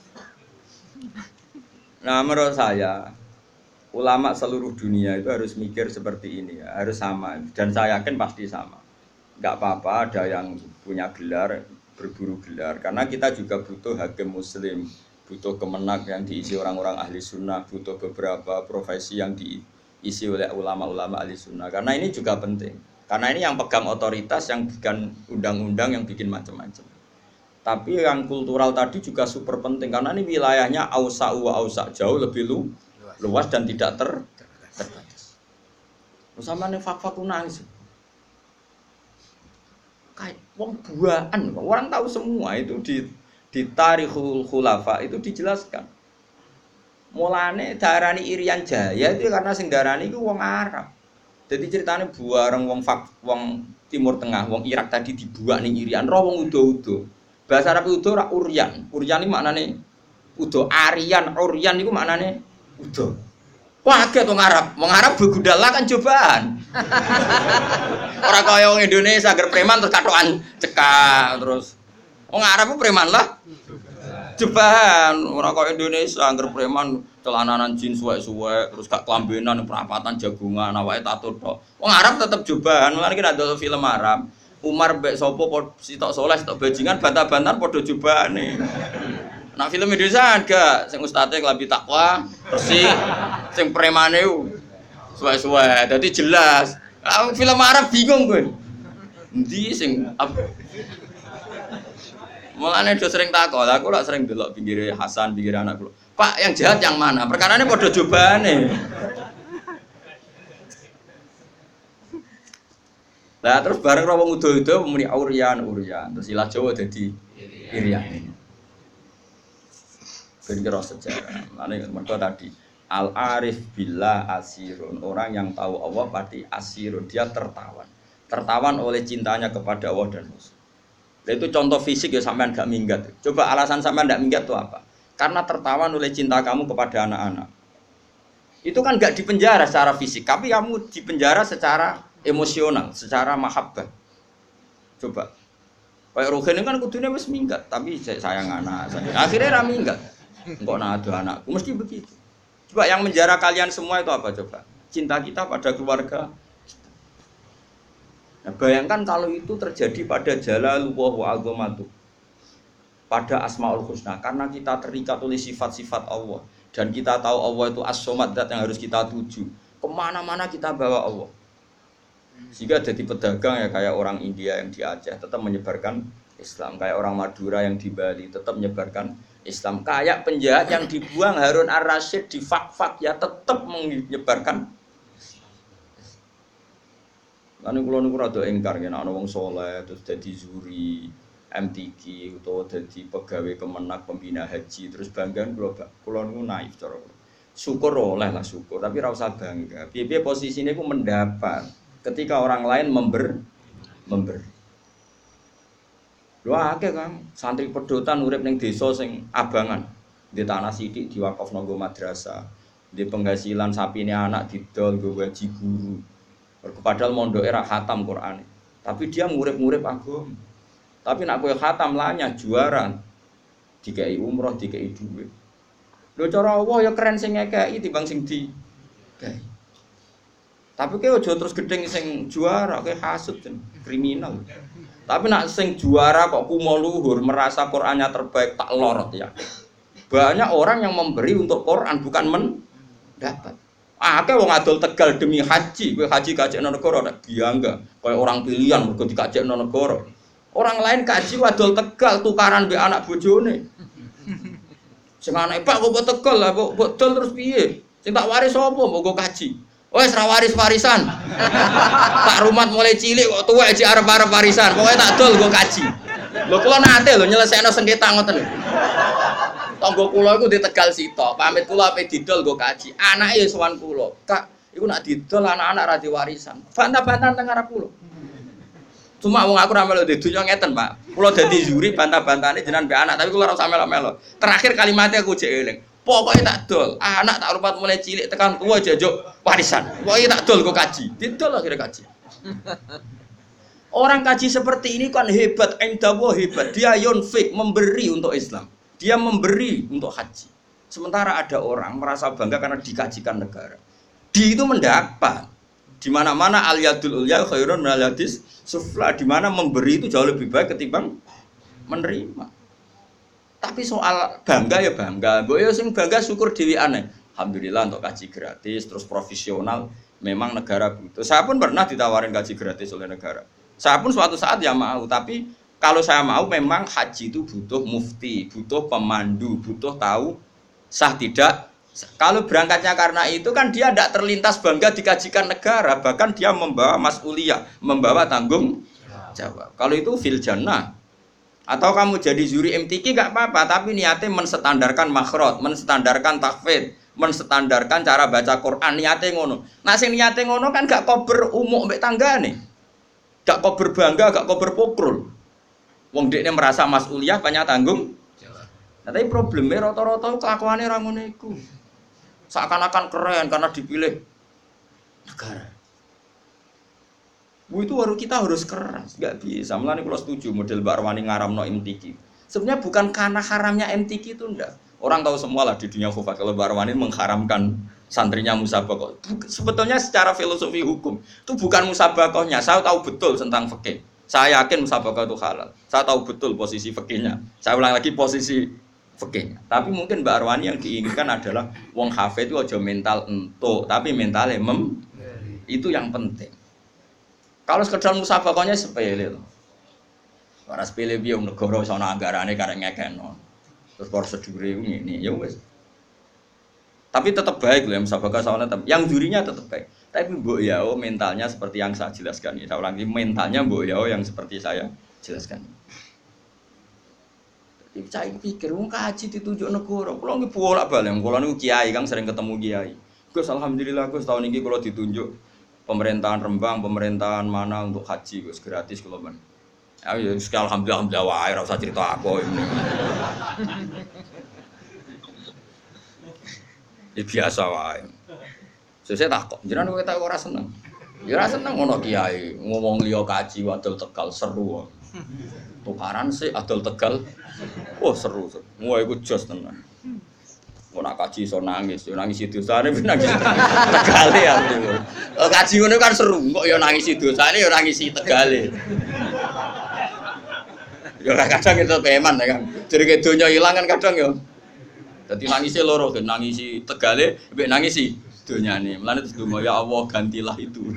Nah menurut saya ulama seluruh dunia itu harus mikir seperti ini ya, harus sama dan saya yakin pasti sama. Enggak apa-apa ada yang punya gelar, berburu gelar karena kita juga butuh hakim muslim, butuh kemenak yang diisi orang-orang ahli sunnah, butuh beberapa profesi yang diisi oleh ulama-ulama ahli sunnah karena ini juga penting. Karena ini yang pegang otoritas, yang bikin undang-undang, yang bikin macam-macam. Tapi yang kultural tadi juga super penting karena ini wilayahnya ausa'u wa ausa' jauh lebih luas dan tidak terbatas. Sama nih fak-fak nangis. Kayak wong buaan, orang tahu semua itu di Tarikhul Khulafa itu dijelaskan. Mulane darani Irian Jaya itu karena sing darani iku wong Arab. Jadi ceritanya buareng wong Timur Tengah, wong Irak tadi dibuak ning Irian, roh wong udo-udo. Bahasa Arab udo ora uryan. Uryan iki maknane udo, Aryan, uryan iku maknane udo. Wah, kaget wong Arab. Wong Arab begudala kan cobaan. Ora kaya wong Indonesia agar preman terus katokan cekak terus. Wong Arab ku preman lah. Cobaan. Ora kaya Indonesia agar preman celananan jin suwek-suwek terus gak kelambenan perapatan jagungan awake tato tok. Wong Arab tetep cobaan. Mulane kita ada film Arab. Umar mbek sapa sitok soleh sitok bajingan bantah-bantahan padha jobane. Nah film Indonesia enggak sing ustate klambi takwa, bersih, sing premane suwe-suwe. Dadi jelas. Film Arab bingung kowe. Endi sing mulane do sering takok. Aku lak sering delok pinggire Hasan, pinggire anak kula. Pak, yang jahat yang mana? Perkarane padha jobane. Lah terus bareng wong udo-udo muni uryan. Terus ilah Jawa dadi Irian. Ben kira sejarah. Lane mergo tadi al-arif billah asirun. Orang yang tahu Allah pasti asirun, dia tertawan. Tertawan oleh cintanya kepada Allah dan Rasul. Itu contoh fisik ya sampean gak minggat. Coba alasan sampean gak minggat itu apa? Karena tertawan oleh cinta kamu kepada anak-anak. Itu kan gak dipenjara secara fisik, tapi kamu dipenjara secara emosional, secara mahabbah. Coba. Kayak Ruhin kan kudune wis minggat, tapi sayang anak. Akhirnya ra minggat. Engko nak ada anakku mesti begitu. Coba yang menjara kalian semua itu apa coba? Cinta kita pada keluarga. Nah, bayangkan kalau itu terjadi pada Jalalullah wa azamatu. Pada Asmaul Husna karena kita terikat oleh sifat-sifat Allah dan kita tahu Allah itu as-somad, zat yang harus kita tuju. Kemana-mana kita bawa Allah. Sehingga jadi pedagang ya kayak orang India yang di Aceh tetap menyebarkan Islam, kayak orang Madura yang di Bali tetap menyebarkan Islam, kayak penjahat yang dibuang Harun Ar-Rasyid di fak-fak ya tetap menyebarkan. Lalu kalau niku rada engkar yen ana wong saleh terus dadi juri MTQ utawa dadi pegawai Kemenak pembina haji terus bangga kula niku naif cara. Syukur oleh lah syukur, tapi ora usah bangga. Piye-piye posisine ku mendapat ketika orang lain member. Lho akeh Kang, santri pedotan urip ning desa sing abangan. Di tanah sithik diwakafno nggo madrasah. Di penghasilan sapine anak didol nggo gaji guru. Padahal mondoke ra khatam Quran. Tapi dia ngurip-ngurip agama. Tapi nek kowe khatam lanya juara. Dikai umroh, dikai duit. Lho cara Allah ya keren sing ngekeki timbang sing dikai. Tapi kowe aja terus gedeng sing juara, kowe hasud kriminal. Tapi nak sing juara kok kumo luhur, merasa Qur'annya terbaik tak lorot ya. Banyak orang yang memberi untuk Quran bukan mendapat. Akeh wong adol Tegal demi haji, kowe haji kajekno negara tak biangga, kaya orang pilihan mergo dikajekno negara. Orang lain kaji adol Tegal tukaran mbek anak bojone. Sing anake Pak kok Tegal lah, kok dol terus piye? Sing tak waris sapa mbok kaji? Wes ra waris-warisan. Pak Rumat mulai cilik kok tuwek iki arep-arep warisan. Pokoke tak dol nggo kaji. Lho kula nate lho nyelesekno sengketa ngoten lho. Tangga kula iku di Tegal sitok. Pamit kula ape didol nggo kaji. Anake sowan kula. Kak, iku nak didol anak-anak ra diwarisan. Bantah-bantahan teng arep kula. Cuma wong aku ra melu di dunya ngeten, Pak. Kula dadi juri bantah-bantahane jenengan mbek anak, tapi kula ora usah melo-melo. Terakhir kalimatnya aku jek eling. Pokoknya tak dol, anak tak rupat mulai cilik tekan tua jajuk warisan. Pokoknya tak dol kok kaji, didol akhirnya kaji. Orang kaji seperti ini kan hebat, endawo hebat. Dia yunfik, memberi untuk Islam. Dia memberi untuk haji. Sementara ada orang merasa bangga karena dikajikan negara. Di itu mendapat. Di mana-mana al-yadul ulya khairun minal yadis sufla. Di mana memberi itu jauh lebih baik ketimbang menerima. Tapi soal bangga ya bangga, gue ya sing bangga syukur dheweane. Alhamdulillah untuk kaji gratis, terus profesional, memang negara butuh. Saya pun pernah ditawarin kaji gratis oleh negara. Saya pun suatu saat ya mau, tapi kalau saya mau memang haji itu butuh mufti, butuh pemandu, butuh tahu sah tidak. Kalau berangkatnya karena itu kan dia tidak terlintas bangga dikajikan negara, bahkan dia membawa mas'uliyah, membawa tanggung jawab. Kalau itu fil jannah. Atau kamu jadi juri MTQ gak apa-apa, tapi niatnya menstandarkan makhraj, menstandarkan tahfidz, menstandarkan cara baca Quran, niatnya ngono. Nah sing niatnya ngono kan gak kober umuk mbek tanggane. Gak kober bangga, gak kober pokrol. Wong dekne merasa mas'uliyah banyak tanggung. Nah, tapi problemnya rata-rata kelakuannya ora ngono iku. Seakan-akan keren karena dipilih negara. Itu baru kita harus keras, nggak bisa. Mulane kalau setuju model Mbak Arwani ngaramno MTQ. Sebenarnya bukan karena haramnya MTQ itu enggak. Orang tahu semua lah di dunia khufat kalau Mbak Arwani mengharamkan santrinya musabakoh. Sebetulnya secara filosofi hukum itu bukan musabakohnya. Saya tahu betul tentang fikih. Saya yakin musabakoh itu halal. Saya tahu betul posisi fikihnya. Saya ulang lagi posisi fikihnya. Tapi mungkin Mbak Arwani yang diinginkan adalah wong hafid itu aja mental entuk, tapi mentalnya itu yang penting. Kalau sekedar musabakohnya sepele loh. Para sepele piye wong negara iso ana anggarane karek ngekeno. Terus prosedure ngene ya wis. Tapi tetap baik loh yang musabakah soalnya yang jurinya tetap baik. Tapi Mbok Yao mentalnya seperti yang saya jelaskan ini. Saya ulangi mentalnya Mbok Yao yang seperti saya jelaskan. Jadi saya pikir wong kaji ditunjuk negara. Kula nggih bolak-balik kula niku kiai Kang sering ketemu kiai. Gus alhamdulillah Gus tahun ini kula ditunjuk pemerintahan Rembang, pemerintahan mana untuk haji Gus gratis kula men. Ya sekali alhamdulillah wae ora usah cerita aku ini. Ya biasa wae. Sesuk tak kok jenengan kowe tak ora seneng. Ya ora seneng ngono kiai ngomong liya kaji wadul Tegal seru. Tukaran sih adol Tegal. Oh seru. Wah iku jos tenan. Mau nak kaji so nangis, yo nangis itu sana, nangis Tegale ya. Kaji ngono kan seru, kok yo nangis itu sana, yo nangis Tegale. Yo kadang itu peman ya kan, jadi kedunya hilang kan kadang yo. Jadi nangisnya loro, nangisi Tegale, nangisi donyane. Mulane terus donga ya Allah gantilah itu.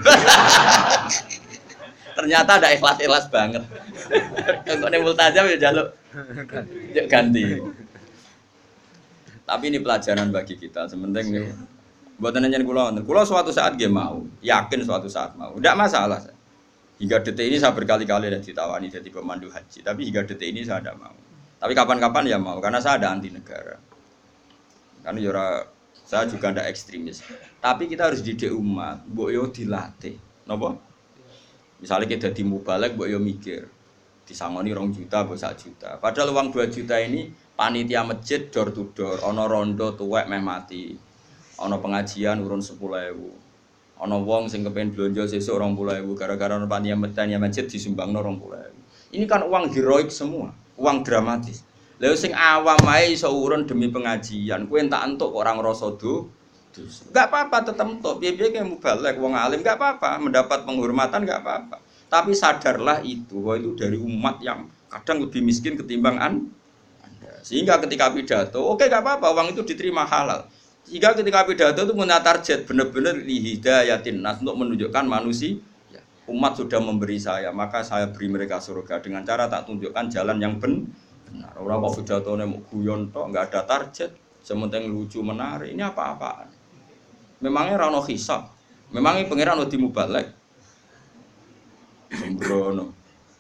Ternyata ada ikhlas-ikhlas banget. Kok ning multazam ya njaluk ganti. Tapi ini pelajaran bagi kita. Sementing nih mboten nyen kula wonten. Kula suatu saat nggih mau, yakin suatu saat mau. Enggak masalah. Hingga detik ini saya berkali-kali ditawani jadi pemandu haji, tapi hingga detik ini saya tidak mau. Tapi kapan-kapan ya mau, karena saya ada anti negara. Karena yora saya juga tidak ekstremis. Tapi kita harus didik umat, mbok yo dilatih. Napa? Misalnya kita di mubalek, mbok yo mikir. Disangoni 2 juta, mbok 1 juta. Padahal uang 2 juta ini panitia masjid door to door, ono rondo tuwek meh mati. Ono pengajian urun 10.000. Ana wong sing kepen blonjo sesuk 20.000 gara-gara ana panitia masjid disumbangno 20.000. Ini kan uang heroik semua, uang dramatis. Lha sing awam ae iso urun demi pengajian, kowe entak entuk kok ora ngrasa dosa. Enggak apa-apa tetep entuk, piye-piye kowe mubalek wong alim enggak apa-apa, mendapat penghormatan enggak apa-apa. Tapi sadarlah itu, bahwa itu dari umat yang kadang lebih miskin ketimbang Anda. Sehingga ketika pidato, oke enggak apa-apa, uang itu diterima halal. Jika ketika pidato itu punya target benar-benar lihidayatin nas untuk menunjukkan manusia umat sudah memberi saya, maka saya beri mereka surga dengan cara tak tunjukkan jalan yang benar. Orang kok pidatonya mau guyon tok, nggak ada target, sementing lucu menarik. Ini apa-apaan? Memangnya rano hisab, memangnya pangeran udah mubalek. Sembrono.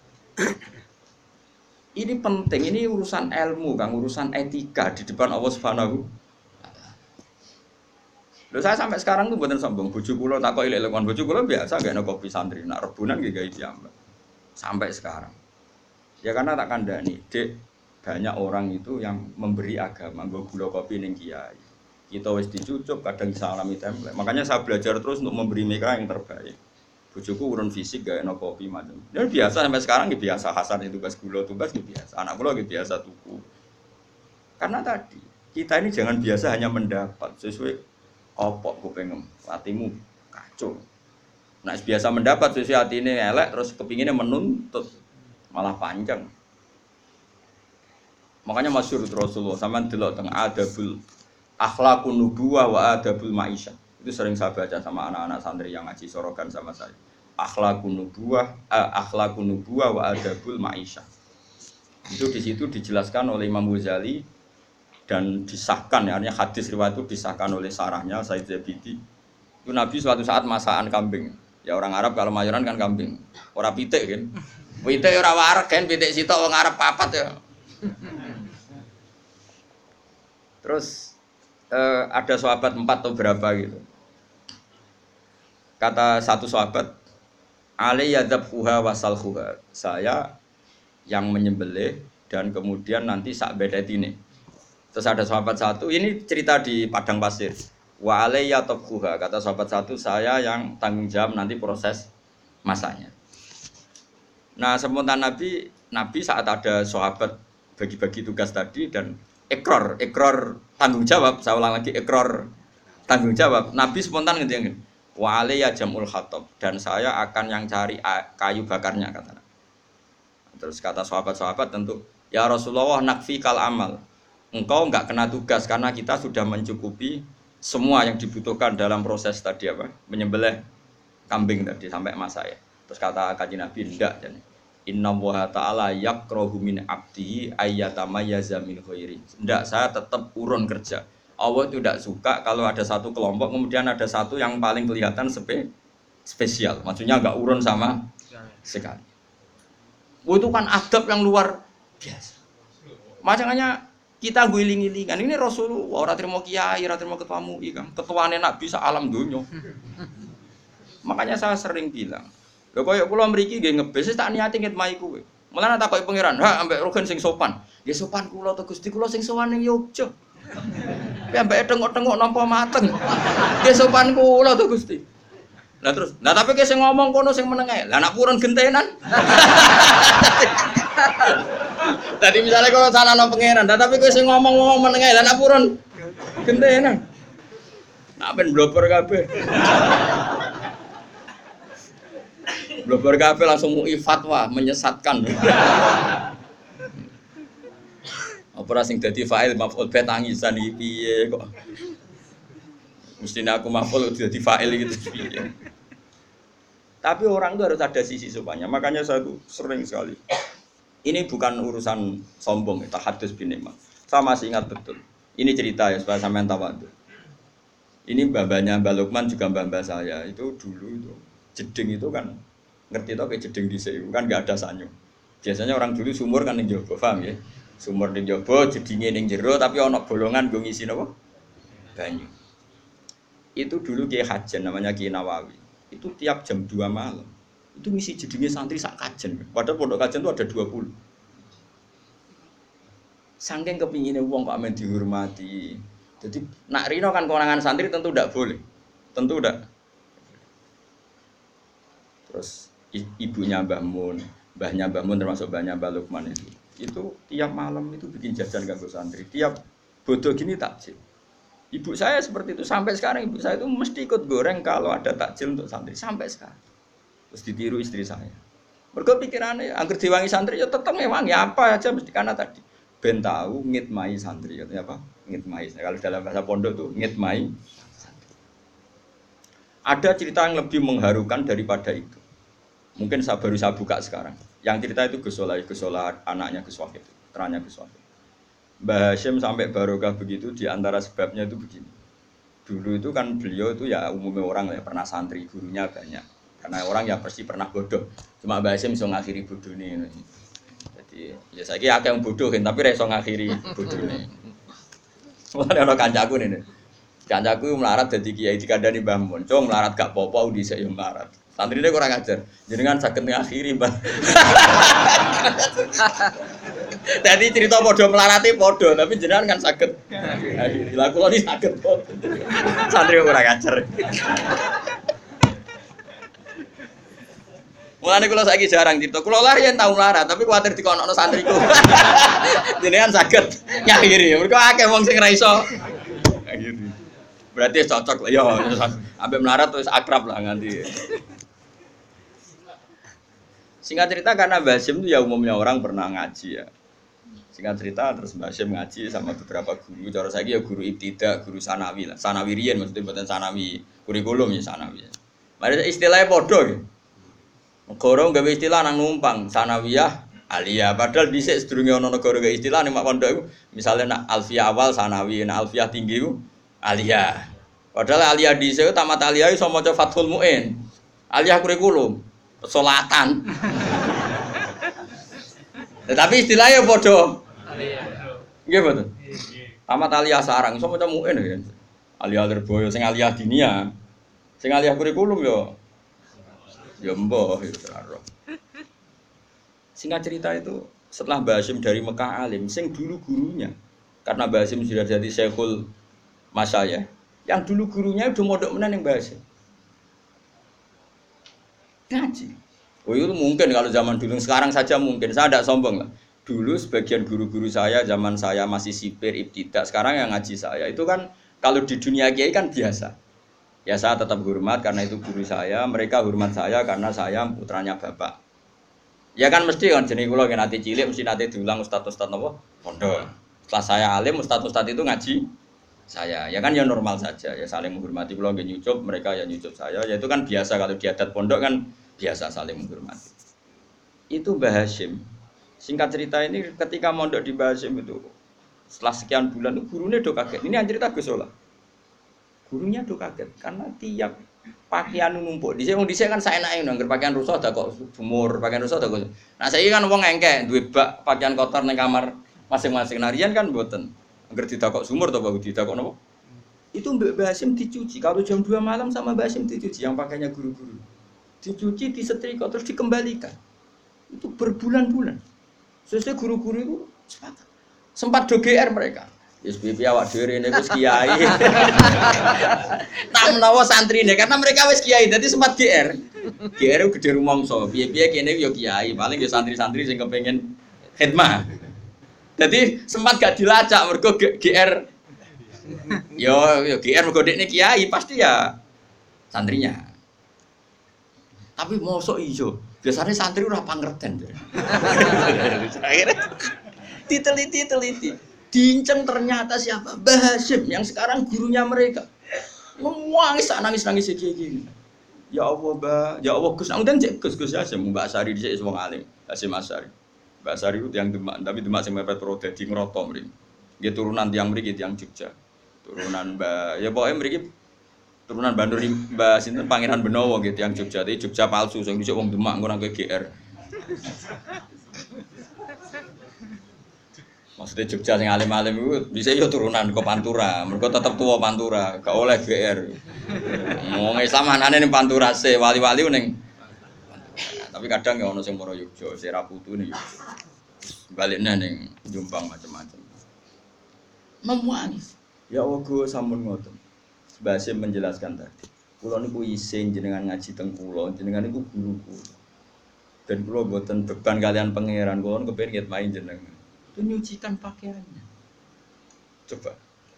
Ini penting, ini urusan ilmu, Kang, urusan etika di depan Allah Subhanahu. Lho saya sampai sekarang tuh mboten sombong, bojo kula takoki lek lekon bojo kula biasa gak ana kopi santri, nak rebunan nggih gawe piyambak. Sampai sekarang. Ya karena tak kandhani, Dek, banyak orang itu yang memberi agama nggo gula kopi ning kiai. Kita wis dicucup kadang salami template. Makanya saya belajar terus untuk memberi mereka yang terbaik. Bojoku urun fisik gak ana kopi macam. Ya biasa sampai sekarang nggih biasa Hasan itu tugas gula tugas nggih biasa. Anak kula nggih biasa tuku. Karena tadi kita ini jangan biasa hanya mendapat sesuai opok kupengem, hatimu kacau. Nah biasa mendapat sesuai hati ini elek, terus kepinginnya menuntut, malah panjang. Makanya masyhur Rasulullah, sampean delok teng adabul akhlaqun nubuwah wa adabul ma'isyah. Itu sering saya baca sama anak-anak santri yang ngaji sorogan sama saya. Akhlaqun nubuwah wa adabul ma'isyah. Itu di situ dijelaskan oleh Imam Ghazali. Dan disahkan, ya, artinya hadis riwayat itu disahkan oleh sarahnya Said Zabidi. Itu Nabi suatu saat masakan kambing. Ya orang Arab kalau mayoran kan kambing. Orang pitik kan. Pitik orang warak kan, pitik sitok orang Arab papat ya. Terus ada sahabat 4 atau berapa gitu. Kata satu sahabat, Ali yadzabhuha wasalhuha. Saya yang menyembelih dan kemudian nanti sak bedetine. Terus ada sahabat satu, ini cerita di padang pasir. Wa alayya tabkhuha, kata sahabat satu, saya yang tanggung jawab nanti proses masaknya. Nah, spontan Nabi saat ada sahabat bagi-bagi tugas tadi dan ikrar tanggung jawab, saya ulang lagi ikrar tanggung jawab. Nabi spontan ngene, wa alayya jamul khatab, dan saya akan yang cari kayu bakarnya kata. Terus kata sahabat-sahabat tentu, ya Rasulullah nakfi kal amal. Engkau enggak kena tugas karena kita sudah mencukupi semua yang dibutuhkan dalam proses tadi apa? Menyembelih kambing tadi sampai masak ya. Terus kata Kanjeng Nabi ndak jane. Innallaha ta'ala yakrahu min 'abdihi ayyatamayyaza min khairi. Ndak, saya tetap urun kerja. Allah itu tidak suka kalau ada satu kelompok kemudian ada satu yang paling kelihatan spesial. Maksudnya enggak urun sama sekali. Itu kan adab yang luar biasa. Makanya kita guling-gilingan ini Rasulullah ora trimo kiai, ora trimo ketua MUI kan. Ketuane Nabi sak alam donya. Makanya saya sering bilang, lho koyo kula mriki nggih ngebes tak niati ngitmai kowe. Mulane tak koyo pangeran, ha ambek rogen sing sopan. Nggih sopan kula to Gusti, kula sing sowan ning Yogya. Ki ambek tengok-tengok nampa mateng. Nggih sopan kula to Gusti. Lah terus, nah tapi ki sing ngomong kono sing meneng ae. Lah nak purun gentenan. Tadi misalnya kalau sana no pangeran, tapi kowe sing ngomong meneng ae, lah nak purun gentenan. Nak ben blober kabeh. Blober kabeh langsung MUI fatwa menyesatkan. Apa sing dadi fa'il maf'ul be tangisan iki piye kok. Mestinya aku maf'ul udah di fa'il gitu. Tapi orang itu harus ada sisi sopannya. Makanya saya tuh sering sekali. Ini bukan urusan sombong, tahadus bin nikmah. Saya masih ingat betul. Ini cerita ya supaya sampean tawadhu. Ini mbah-mbahnya Mbah Lukman juga mbah-mbah saya. Itu dulu itu jeding itu kan ngerti tau kayak jeding dhisik kan enggak ada sanyo. Biasanya orang dulu sumur kan ning jaba, paham ya? Sumur ning jaba, jedinge ning jero tapi ana bolongan nggo ngisi napa? Banyu. Itu dulu Kiai Hajen namanya Kiai Nawawi. Itu tiap jam 2 malam itu ngisi jedinge santri sak kajen. Padahal pondok kajen itu ada 20. Saking kepingine wong kok amen dihormati. Jadi nak rino kan kewenangan santri tentu tidak boleh. Tentu tidak. Terus ibunya Mbah Mun, mbahnya Mbah Mun termasuk mbahnya Mbah Lukman itu. Itu tiap malam itu bikin jajan kanggo santri. Tiap bodoh gini takjil. Ibu saya seperti itu sampai sekarang ibu saya itu mesti ikut goreng kalau ada takjil untuk santri sampai sekarang. Terus ditiru istri saya. Mergo pikirannya angger diwangi santri ya tetep ngewangi apa aja mesti karena tadi ben tahu ngitmai santri katanya apa? Ngitmai. Nah, kalau dalam bahasa pondok tuh ngitmai santri. Ada cerita yang lebih mengharukan daripada itu. Mungkin saya baru buka sekarang. Yang cerita itu Gus Solah anaknya Gus Wahid, terannya Gus Wahid. Mbah Hasyim sampai barokah begitu di antara sebabnya itu begini. Dulu itu kan beliau itu ya umumnya orang ya pernah santri, gurunya banyak. Karena orang ya pasti pernah bodoh. Cuma Mbah Hasyim bisa ngakhiri bodoh ini. Jadi ya saya kira akeh yang bodohin tapi ra iso ngakhiri bodoh ini. Mulane ana kancaku nih. Kancaku melarat dadi kiai dikandani Mbah Mun. Cung melarat gak apa-apa dhisik yo melarat. Santrine kurang ajar. Jenengan saged ngakhiri, Mbah. Tadi cerita padha melarati padha, tapi jenengan kan saged ngakhiri. Lah kula iki saged kok. Santri kurang ajar. Mulane kula saiki jarang cerita. Kula lah yen tau melarat, tapi kuwatir dikonokno santriku. Jenengan saged ngakhiri. Mergo akeh wong sing ra iso ngakhiri. Berarti cocok lah ya. Ambek melarat terus akrab lah nganti. Singkat cerita karena Mbah Hasyim itu ya umumnya orang pernah ngaji ya. Singkat cerita terus Mbah Hasyim ngaji sama beberapa guru. Cara saya ya guru ibtidak, guru sanawi lah. Sanawi riyen maksudnya bukan sanawi kurikulum ya sanawi. Mari istilahnya bodoh ya. Negara gawe istilah nang numpang sanawiyah aliyah. Padahal dhisik sedurunge ana negara gawe istilah ning mak pondok iku misale nak alfiyah awal sanawi, nak alfiyah tinggi iku aliyah. Padahal aliyah dhisik tamat aliyah iso maca Fathul Muin. Aliyah kurikulum Solatan. Tapi istilahnya bodoh. Nggih betul. Tamat aliyah sarang iso maca Muin ya. Aliyah Lirboyo sing aliyah dinia. Sing aliyah kurikulum ya mbah ya ora. Singkat cerita itu setelah Mbah Hasyim dari Mekah alim sing dulu gurunya karena Mbah Hasyim sudah jadi Syekhul Masyayikh yang dulu gurunya udah mondok menan yang Mbah Hasyim ngaji. Oh itu mungkin kalau zaman dulu, sekarang saja mungkin, saya tidak sombong lah. Dulu sebagian guru-guru saya, zaman saya masih sipir, ibtidak, sekarang yang ngaji saya, itu kan kalau di dunia kiai kan biasa. Ya saya tetap hormat karena itu guru saya, mereka hormat saya karena saya putranya bapak. Ya kan mesti kan, jenis kula nanti cilik, mesti nanti diulang ustad-ustad apa? Pondok. Setelah saya alim, ustad-ustad itu ngaji saya, ya kan ya normal saja, ya saling menghormati. Kalau nggak nyucup, mereka ya nyucup saya, ya itu kan biasa kalau di adat pondok kan biasa saling menghormati. Itu Mbah Hasyim. Singkat cerita ini ketika mondok di Mbah Hasyim itu setelah sekian bulan itu gurunya do kaget. Ini yang cerita Gus Solah. Gurunya do kaget karena tiap pakaian numpuk. Di sini kan saya naik nangger pakaian rusak ada kok sumur, pakaian rusak ada kok. Nah saya kan wong engke duwe bak pakaian kotor ning kamar masing-masing. Narian kan mboten. Angger didakok sumur to bagus didakok napa? Itu Mbah Hasyim dicuci. Kalau jam 2 malam sama Mbah Hasyim dicuci yang pakainya guru-guru. Dicuci, disetrika terus dikembalikan. Itu berbulan-bulan. Sesuai guru-guru itu sempat do GR mereka. SBB awak dhewe rene wis kiai. Tak menawa santrine karena mereka wis kiai dadi sempat GR. GR ku gede rumangsa. Piye-piye kene yo kiai, paling yo santri-santri sing kepengin khidmah. Jadi sempat gak dilacak mergo GR. Yo GR mergo dekne kiai pasti ya santrinya. Tapi mosok iso. Biasanya santri ora pangerten. Akhirnya diteliti. Diinceng ternyata siapa? Mbah Hasyim yang sekarang gurunya mereka. Nangis nangis iki. Ya Allah, Mbak. Ya Allah, Gus. Nang cek Gus ya Mbak Sari dhisik wong alim. Hasim Asari. Mbak Sari itu yang Demak, tapi Demak sing mepet pro dadi ngroto mriki. Nggih turunan tiyang mriki tiyang Jogja. Turunan Mbak, ya pokoke mriki turunan Bandur Mbak sinten Pangeran Benowo nggih tiyang Jogja. Tapi Jogja palsu sing dhisik wong Demak ngono nang GR. Maksudnya Jogja sing alim-alim itu bisa yo turunan ke Pantura. Mergo tetep tuwa Pantura, gak oleh GR. Wong Islam anane ning Pantura se, wali-wali ning tapi kadang ya ono sing moro Yogya, Sera Putu ning Yogya. Baliknya ning Jombang macam-macam. Memuangis. Ya Allah Gus sampun ngoten. Basim menjelaskan tadi. Kula niku isin jenengan ngaji teng kula, jenengan niku guru kula. Dan kula mboten beban kalian pangeran, kula kepengin main jenengan. Itu nyucikan pakaiannya. Coba.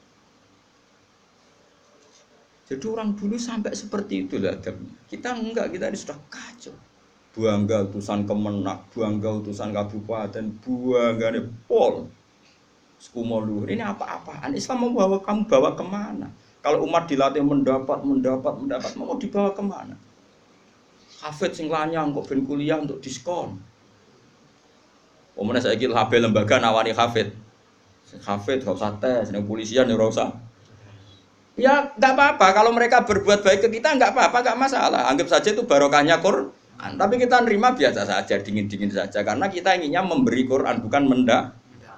Jadi orang dulu sampai seperti itu lah adabnya. Kita enggak, kita ini sudah kacau. Buangga utusan Kemenak, buangga utusan kabupaten, buangga ini pol. Sukumoluhur, ini apa-apaan? Islam mau bawa kamu bawa kemana? Kalau umat dilatih mendapat, mau dibawa kemana? Hafid sing lanyang kok ben kuliah untuk diskon. Omone saiki HP lembaga nawani hafid. Hafid gak usah tes, ning polisian ya ora usah. Ya enggak apa-apa kalau mereka berbuat baik ke kita enggak apa-apa, enggak masalah. Anggap saja itu barokahnya Quran. Tapi kita nerima biasa saja, dingin-dingin saja karena kita inginnya memberi Quran bukan menda.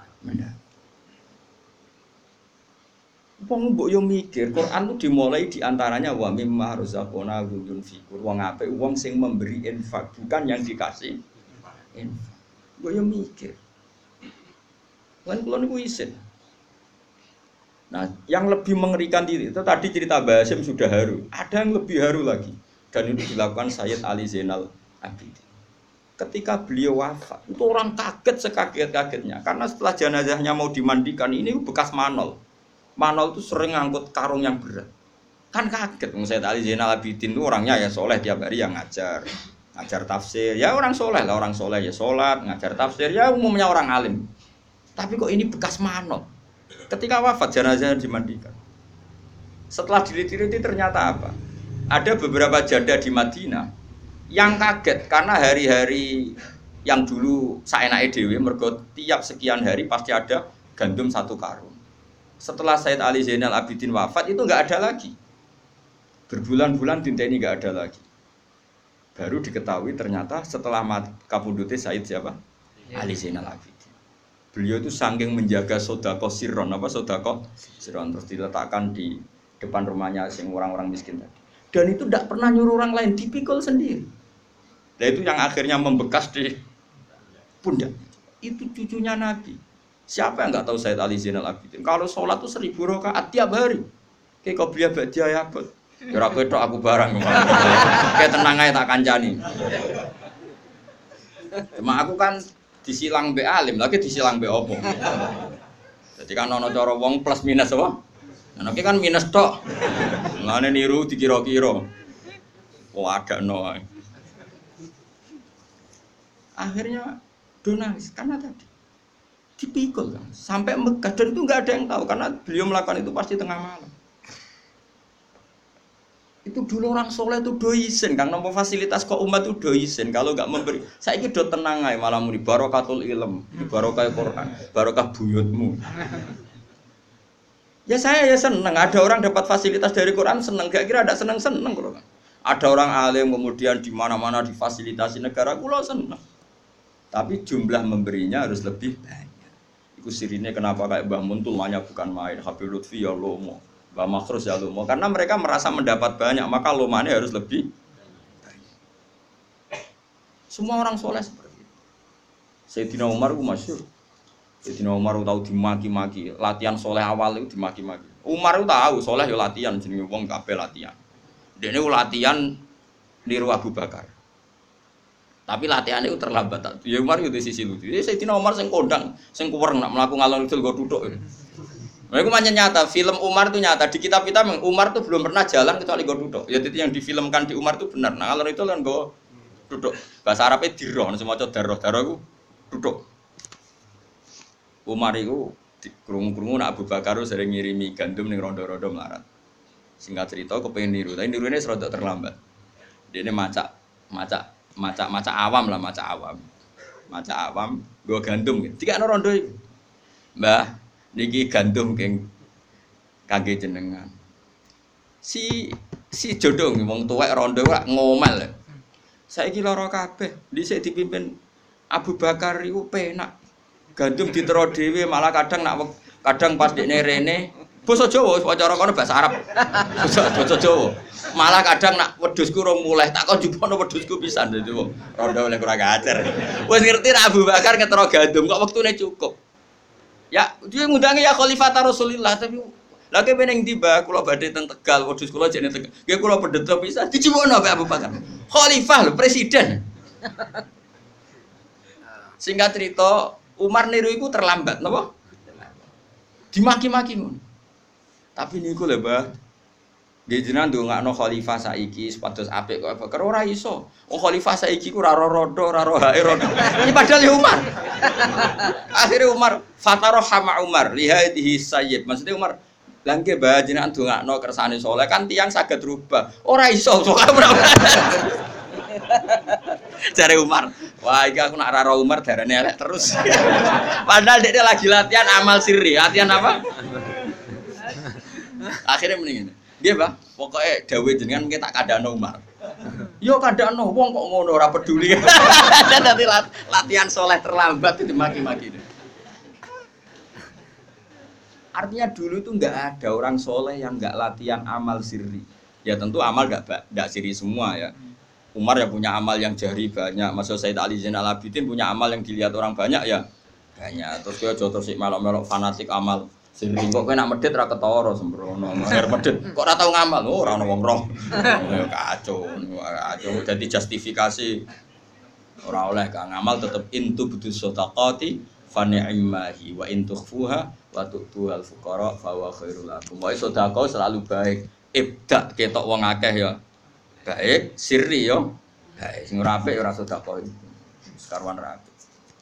Wong mbok yo mikir, Quran itu dimulai di antaranya wa mimma razaqna yunfiqun. Wong apik wong sing memberi infak, bukan yang dikasih infak. Mbok yo mikir. Kan kula niku isin. Nah, yang lebih mengerikan itu tadi cerita Basim sudah haru. Ada yang lebih haru lagi. Dan itu dilakukan Sayyid Ali Zainal Abidin. Ketika beliau wafat, itu orang kaget sekaget-kagetnya. Karena setelah jenazahnya mau dimandikan, ini bekas manol. Manol itu sering ngangkut karung yang berat. Kan kaget. Sayyid Ali Zainal Abidin itu orangnya ya soleh, tiap hari yang ngajar tafsir. Ya orang soleh lah, orang soleh ya sholat, ngajar tafsir. Ya umumnya orang alim. Tapi kok ini bekas manol. Ketika wafat jenazahnya dimandikan. Setelah diliti-liti ternyata apa? Ada beberapa janda di Madinah yang kaget karena hari-hari yang dulu saenake dhewe mergo tiap sekian hari pasti ada gandum satu karung. Setelah Sayyid Ali Zainal Abidin wafat itu enggak ada lagi. Berbulan-bulan dinteni enggak ada lagi. Baru diketahui ternyata setelah kapundhute Sayyid siapa? Ali Zainal Abidin. Beliau itu saking menjaga sedekah sirron, sedekah sirron terus diletakkan di depan rumahnya sing orang-orang miskin tadi. Dan itu tidak pernah nyuruh orang lain, dipikul sendiri. Dan itu yang akhirnya membekas di pundak. Itu cucunya Nabi. Siapa yang nggak tahu Sayyid Ali Zainal Abidin? Kalau sholat itu 1000 rakaat tiap hari. Kayak kau beli badia ya, bot. Kira ketok aku barang. Kayak tenang aja tak kancani. Cuma aku kan disilang be alim, lagi disilang be opo. Jadi kan ono cara wong plus minus apa? Nah, kan minus tok. Ngene niru dikira-kira. Oh ada no. Akhirnya donalis karena tadi dipikul kan. Sampai Mekah dan itu enggak ada yang tahu karena beliau melakukan itu pasti tengah malam. Itu dulu orang soleh itu doisen, Kang nomor fasilitas kok umat itu doisen. Kalau enggak memberi, saiki do tenang ae malah muni barokatul ilm, barokah Quran, barokah buyutmu. Ya saya ya seneng, ada orang dapat fasilitas dari Quran seneng, gak kira ada seneng-seneng kalau kan. Ada orang alim kemudian di mana-mana difasilitasi negara, kula seneng. Tapi jumlah memberinya harus lebih banyak. Iku sirine kenapa kayak Mbah Mun tulmanya bukan main, Habib Lutfi ya lomo, Mbah Makhrus ya lomo, karena mereka merasa mendapat banyak, maka lomanya harus lebih banyak. Semua orang soleh seperti itu. Sayyidina Umar itu masyhur. Sayyidina Umar tahu dimaki-maki, latihan soleh awal itu dimaki-maki. Umar itu tahu soleh ya latihan, jenenge wong kabeh latihan. Dene latihan niru Abu Bakar. Tapi latihannya itu terlambat. Ya Umar itu di sisi lucu. Jadi Sayyidina Umar sing kondang, sing kuwereng nak mlaku ngalor ngidul go duduk. Nah, itu macam nyata, film Umar itu nyata. Di kitab kita Umar itu belum pernah jalan kecuali go duduk. Ya itu yang difilmkan di Umar itu benar. Nah, ngalor itu kan go duduk. Bahasa Arabnya dirah, semacam darah itu duduk. Umar itu krungu-krungu nak Abu Bakar sering ngirimi gandum ning rondo-rondo melarat. Singkat cerita kepengen niru, tapi nirunya serodok terlambat. Dia ini maca awam lah, maca awam, gue gandum. Tiga rondo itu, mbah, niki gandum kangge jenengan. Si jodoh wong tuwek rondo wak ngomel. Saiki lara kabeh. Dhisik dipimpin Abu Bakar iku penak. Gandum ditero dhewe malah kadang pas dekne rene basa Jawa cara kono bahasa Arab. Basa Jawa. Malah kadang nak wedhusku rong mulih tak kon jupono wedhusku pisan dadi wong rondo oleh kurang ajar. Wis ngerti nak Abu Bakar ngetero gandum kok wektune cukup. Ya dia ngundangi ya Khalifah Rasulillah tapi lagi meneng tiba, kalau badai teng Tegal, wedhus kula jene Tegal. Nggih kula pedhet bisa dijiwono Pak Abu Bakar. Khalifah lho, presiden. Singkat cerita, Umar niru iku terlambat, napa? Dimaki-maki ngono. Tapi niku lho, Mbah. Nggih jenengan ndongakno khalifah saiki sepados apik kok Abu Bakar ora iso. Wong khalifah saiki ku ora rodo, ora hae rodo. Ini padahal ya Umar. Akhirnya Umar fatarahama Umar lihadihi sayyid. Maksudnya Umar langke bah jenengan ndongakno kersane saleh kan tiyang saged rubah. Ora iso sok ora. Jare Umar, wah iki aku nak raro Umar darane elek terus. Padahal dia lagi latihan amal sirri. Latihan apa? Akhirnya mendingin. Nggih, Pak. Pokoke dawuh jenengan mungkin tak kandhano Umar. Yo kandhano wong kok ngono ora peduli. Dadi latihan saleh terlambat itu maki-maki. Artinya dulu itu nggak ada orang soleh yang nggak latihan amal sirri. Ya tentu amal nggak sirri semua ya. Umar ya punya amal yang jari banyak. Maksud Sayyid Ali Zainal Abidin punya amal yang dilihat orang banyak ya banyak. Terus dia jodoh si melok-melok fanatik amal sirri. Kok kena medit ra ketara sembrono. Akhir medit kok ora tau ngamal. Oh ora ono wong roh. Kacau. Jadi justifikasi ora oleh ka ngamal tetep intu budus shadaqati fa ni'mahi wa in tukhfuha wa tu'tuhal fuqara fa huwa khairul lakum. Wae sedekah selalu baik. Ibda ketok wong akeh ya. Baik, sirri yo. Baik, sing ora apik ora sedekah. Sekarwan ra apik.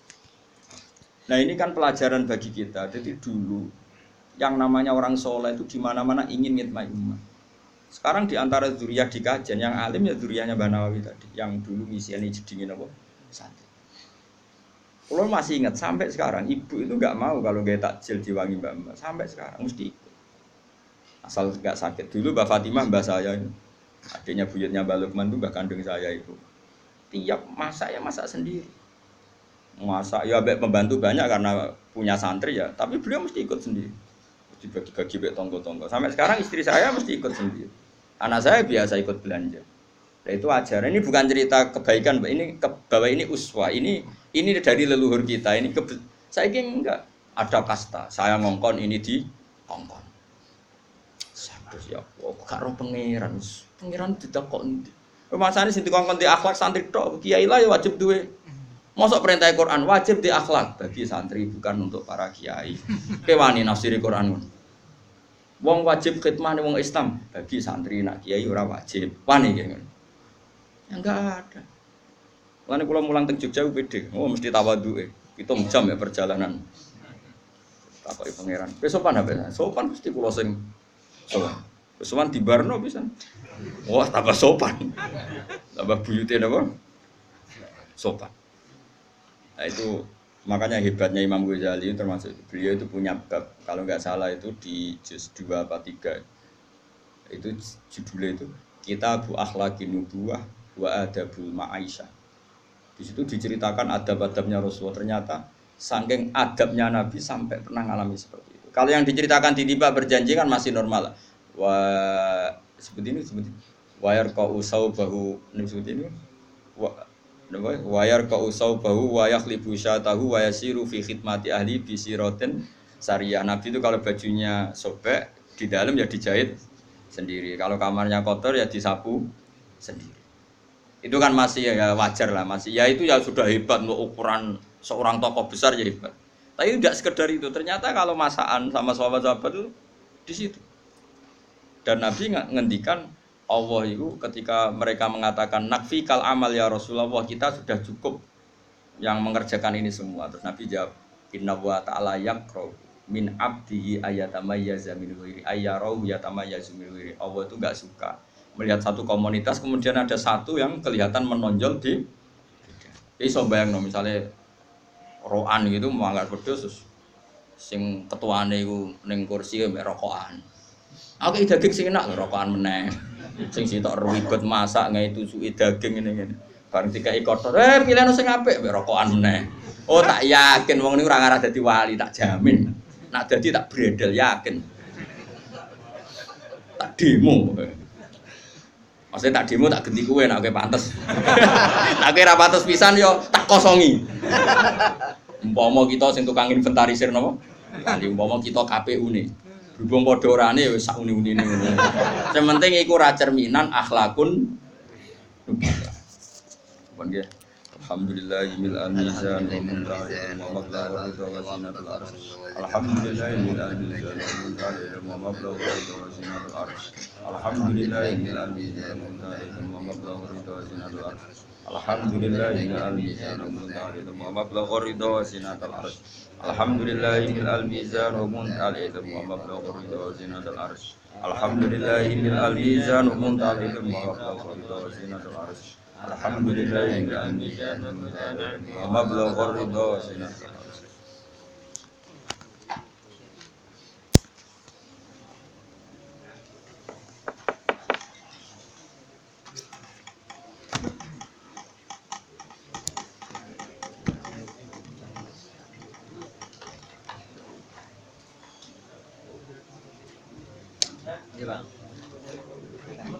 Nah, ini kan pelajaran bagi kita. Jadi dulu yang namanya orang soleh itu di mana-mana ingin ngitmai umat. Sekarang di antara zuriyah di kajian yang alim ya zuriyahnya Mbah Nawawi tadi, yang dulu misiane jedingin apa? Santri. Kalau masih ingat sampai sekarang ibu itu nggak mau kalau gaya takjil diwangi mbak sampai sekarang mesti ikut. Asal nggak sakit. Dulu Mbak Fatimah mbak saya ini, adiknya buyutnya Mbak Lukman itu mbak kandung saya itu. Tiap masak ya masak sendiri. Masak ya pembantu banyak karena punya santri ya, tapi beliau mesti ikut sendiri. Mesti bagi-bagi tonggo-tonggo. Sampai sekarang istri saya mesti ikut sendiri. Anak saya biasa ikut belanja. Nah, itu ajaran. Ini bukan cerita kebaikan, ini bahwa ini uswah, ini dari leluhur kita. Ini saya ingin enggak ada kasta. Saya ngongkon ini di ngongkon. Terus ya, gak roh pangeran tidak kok. Masane sing dikongkon di akhlak santri tok, kiai lah ya wajib duwe. Mosok perintah Quran wajib di akhlak bagi santri bukan untuk para kiai. Kewani nafsiri Quran. Wong wajib khidmah ning wong Islam bagi santri nak kiai ora wajib. Wani kene. Ya enggak ada. Lane kula mulang teng Jogja pede. Oh mesti tawadhuke. 7 jam ya perjalanan. Takoki pangeran. Wis sopan apa? Sopan mesti kula sing sopan. Sopan di Barno pisan. Wah, tambah sopan. Tambah buyute napa? Sopan. Nah, itu makanya hebatnya Imam Ghazali termasuk beliau itu punya bab kalau enggak salah itu di juz 2 apa 3. Itu judulnya itu Kitabul Akhlaqin Nubuwah wa Adabul Ma'aisyah. Di situ diceritakan adab-adabnya Rasulullah. Ternyata saking adabnya Nabi sampai pernah ngalami seperti itu. Kalau yang diceritakan di tiba berjanji kan masih normal. Seperti ini wayar kau usau bahu seperti ini. Wayar kau usau bahu wayak libu syatahu wayasiru fi khidmati ahli bisiroten syariah. Nabi itu kalau bajunya sobek di dalam ya dijahit sendiri. Kalau kamarnya kotor ya disapu sendiri. Itu kan masih ya wajar lah, masih ya itu ya sudah hebat untuk ukuran seorang tokoh besar ya hebat. Tapi tidak sekedar itu, ternyata kalau masakan sama sahabat-sahabat itu di situ. Dan Nabi ngendikan Allah itu ketika mereka mengatakan nakfi kal amal ya Rasulullah, kita sudah cukup yang mengerjakan ini semua. Terus Nabi jawab inna wa ta'ala yakro min abdihi ayatamayyaza min ghairi ayyarahu yatamayyazu min ghairi. Allah itu enggak suka melihat satu komunitas kemudian ada satu yang kelihatan menonjol di iso bayangno misalnya roan gitu mangkat wedhus terus sing ketuane iku ning kursi mbek rokokan. Aku iki daging sing enak rokokan meneh. Sing sitok ribet masak ngae tusuki daging ngene-ngene. Bareng dikai kotor, pilihno sing apik mbek rokokan meneh. Oh tak yakin wong niku ora ngarah dadi wali tak jamin. Nak dadi tak bredel yakin. Tak demo. Maksudnya tak demo tak ganti kowe nek kowe pantes. Nek kowe ora pantes pisan yo tak kosongi. Umpama kita sing tukang inventarisir napa? Kali umpama kita KPU-ne. Berhubung padha orane wis sak uni-unine ngono. Sing penting iku ra cerminan akhlakun. Pun nggih. Alhamdulillahil mizan wa muntaha wa mablagha wa zinatul arsh. Alhamdulillahil mizan wa mablagha wa zinatul arsh. Alhamdulillahil mizan wa mablagha wa zinatul arsh. Alhamdulillahil mizan wa muntaha wa mablagha wa zinatul arsh. Alhamdulillahil mizan wa muntaha wa mablagha wa zinatul arsh. Alhamdulillahil mizan wa muntaha wa mablagha wa zinatul arsh. Alhamdulillahil mizan wa mablagha wa zinatul arsh. Iya, Bang.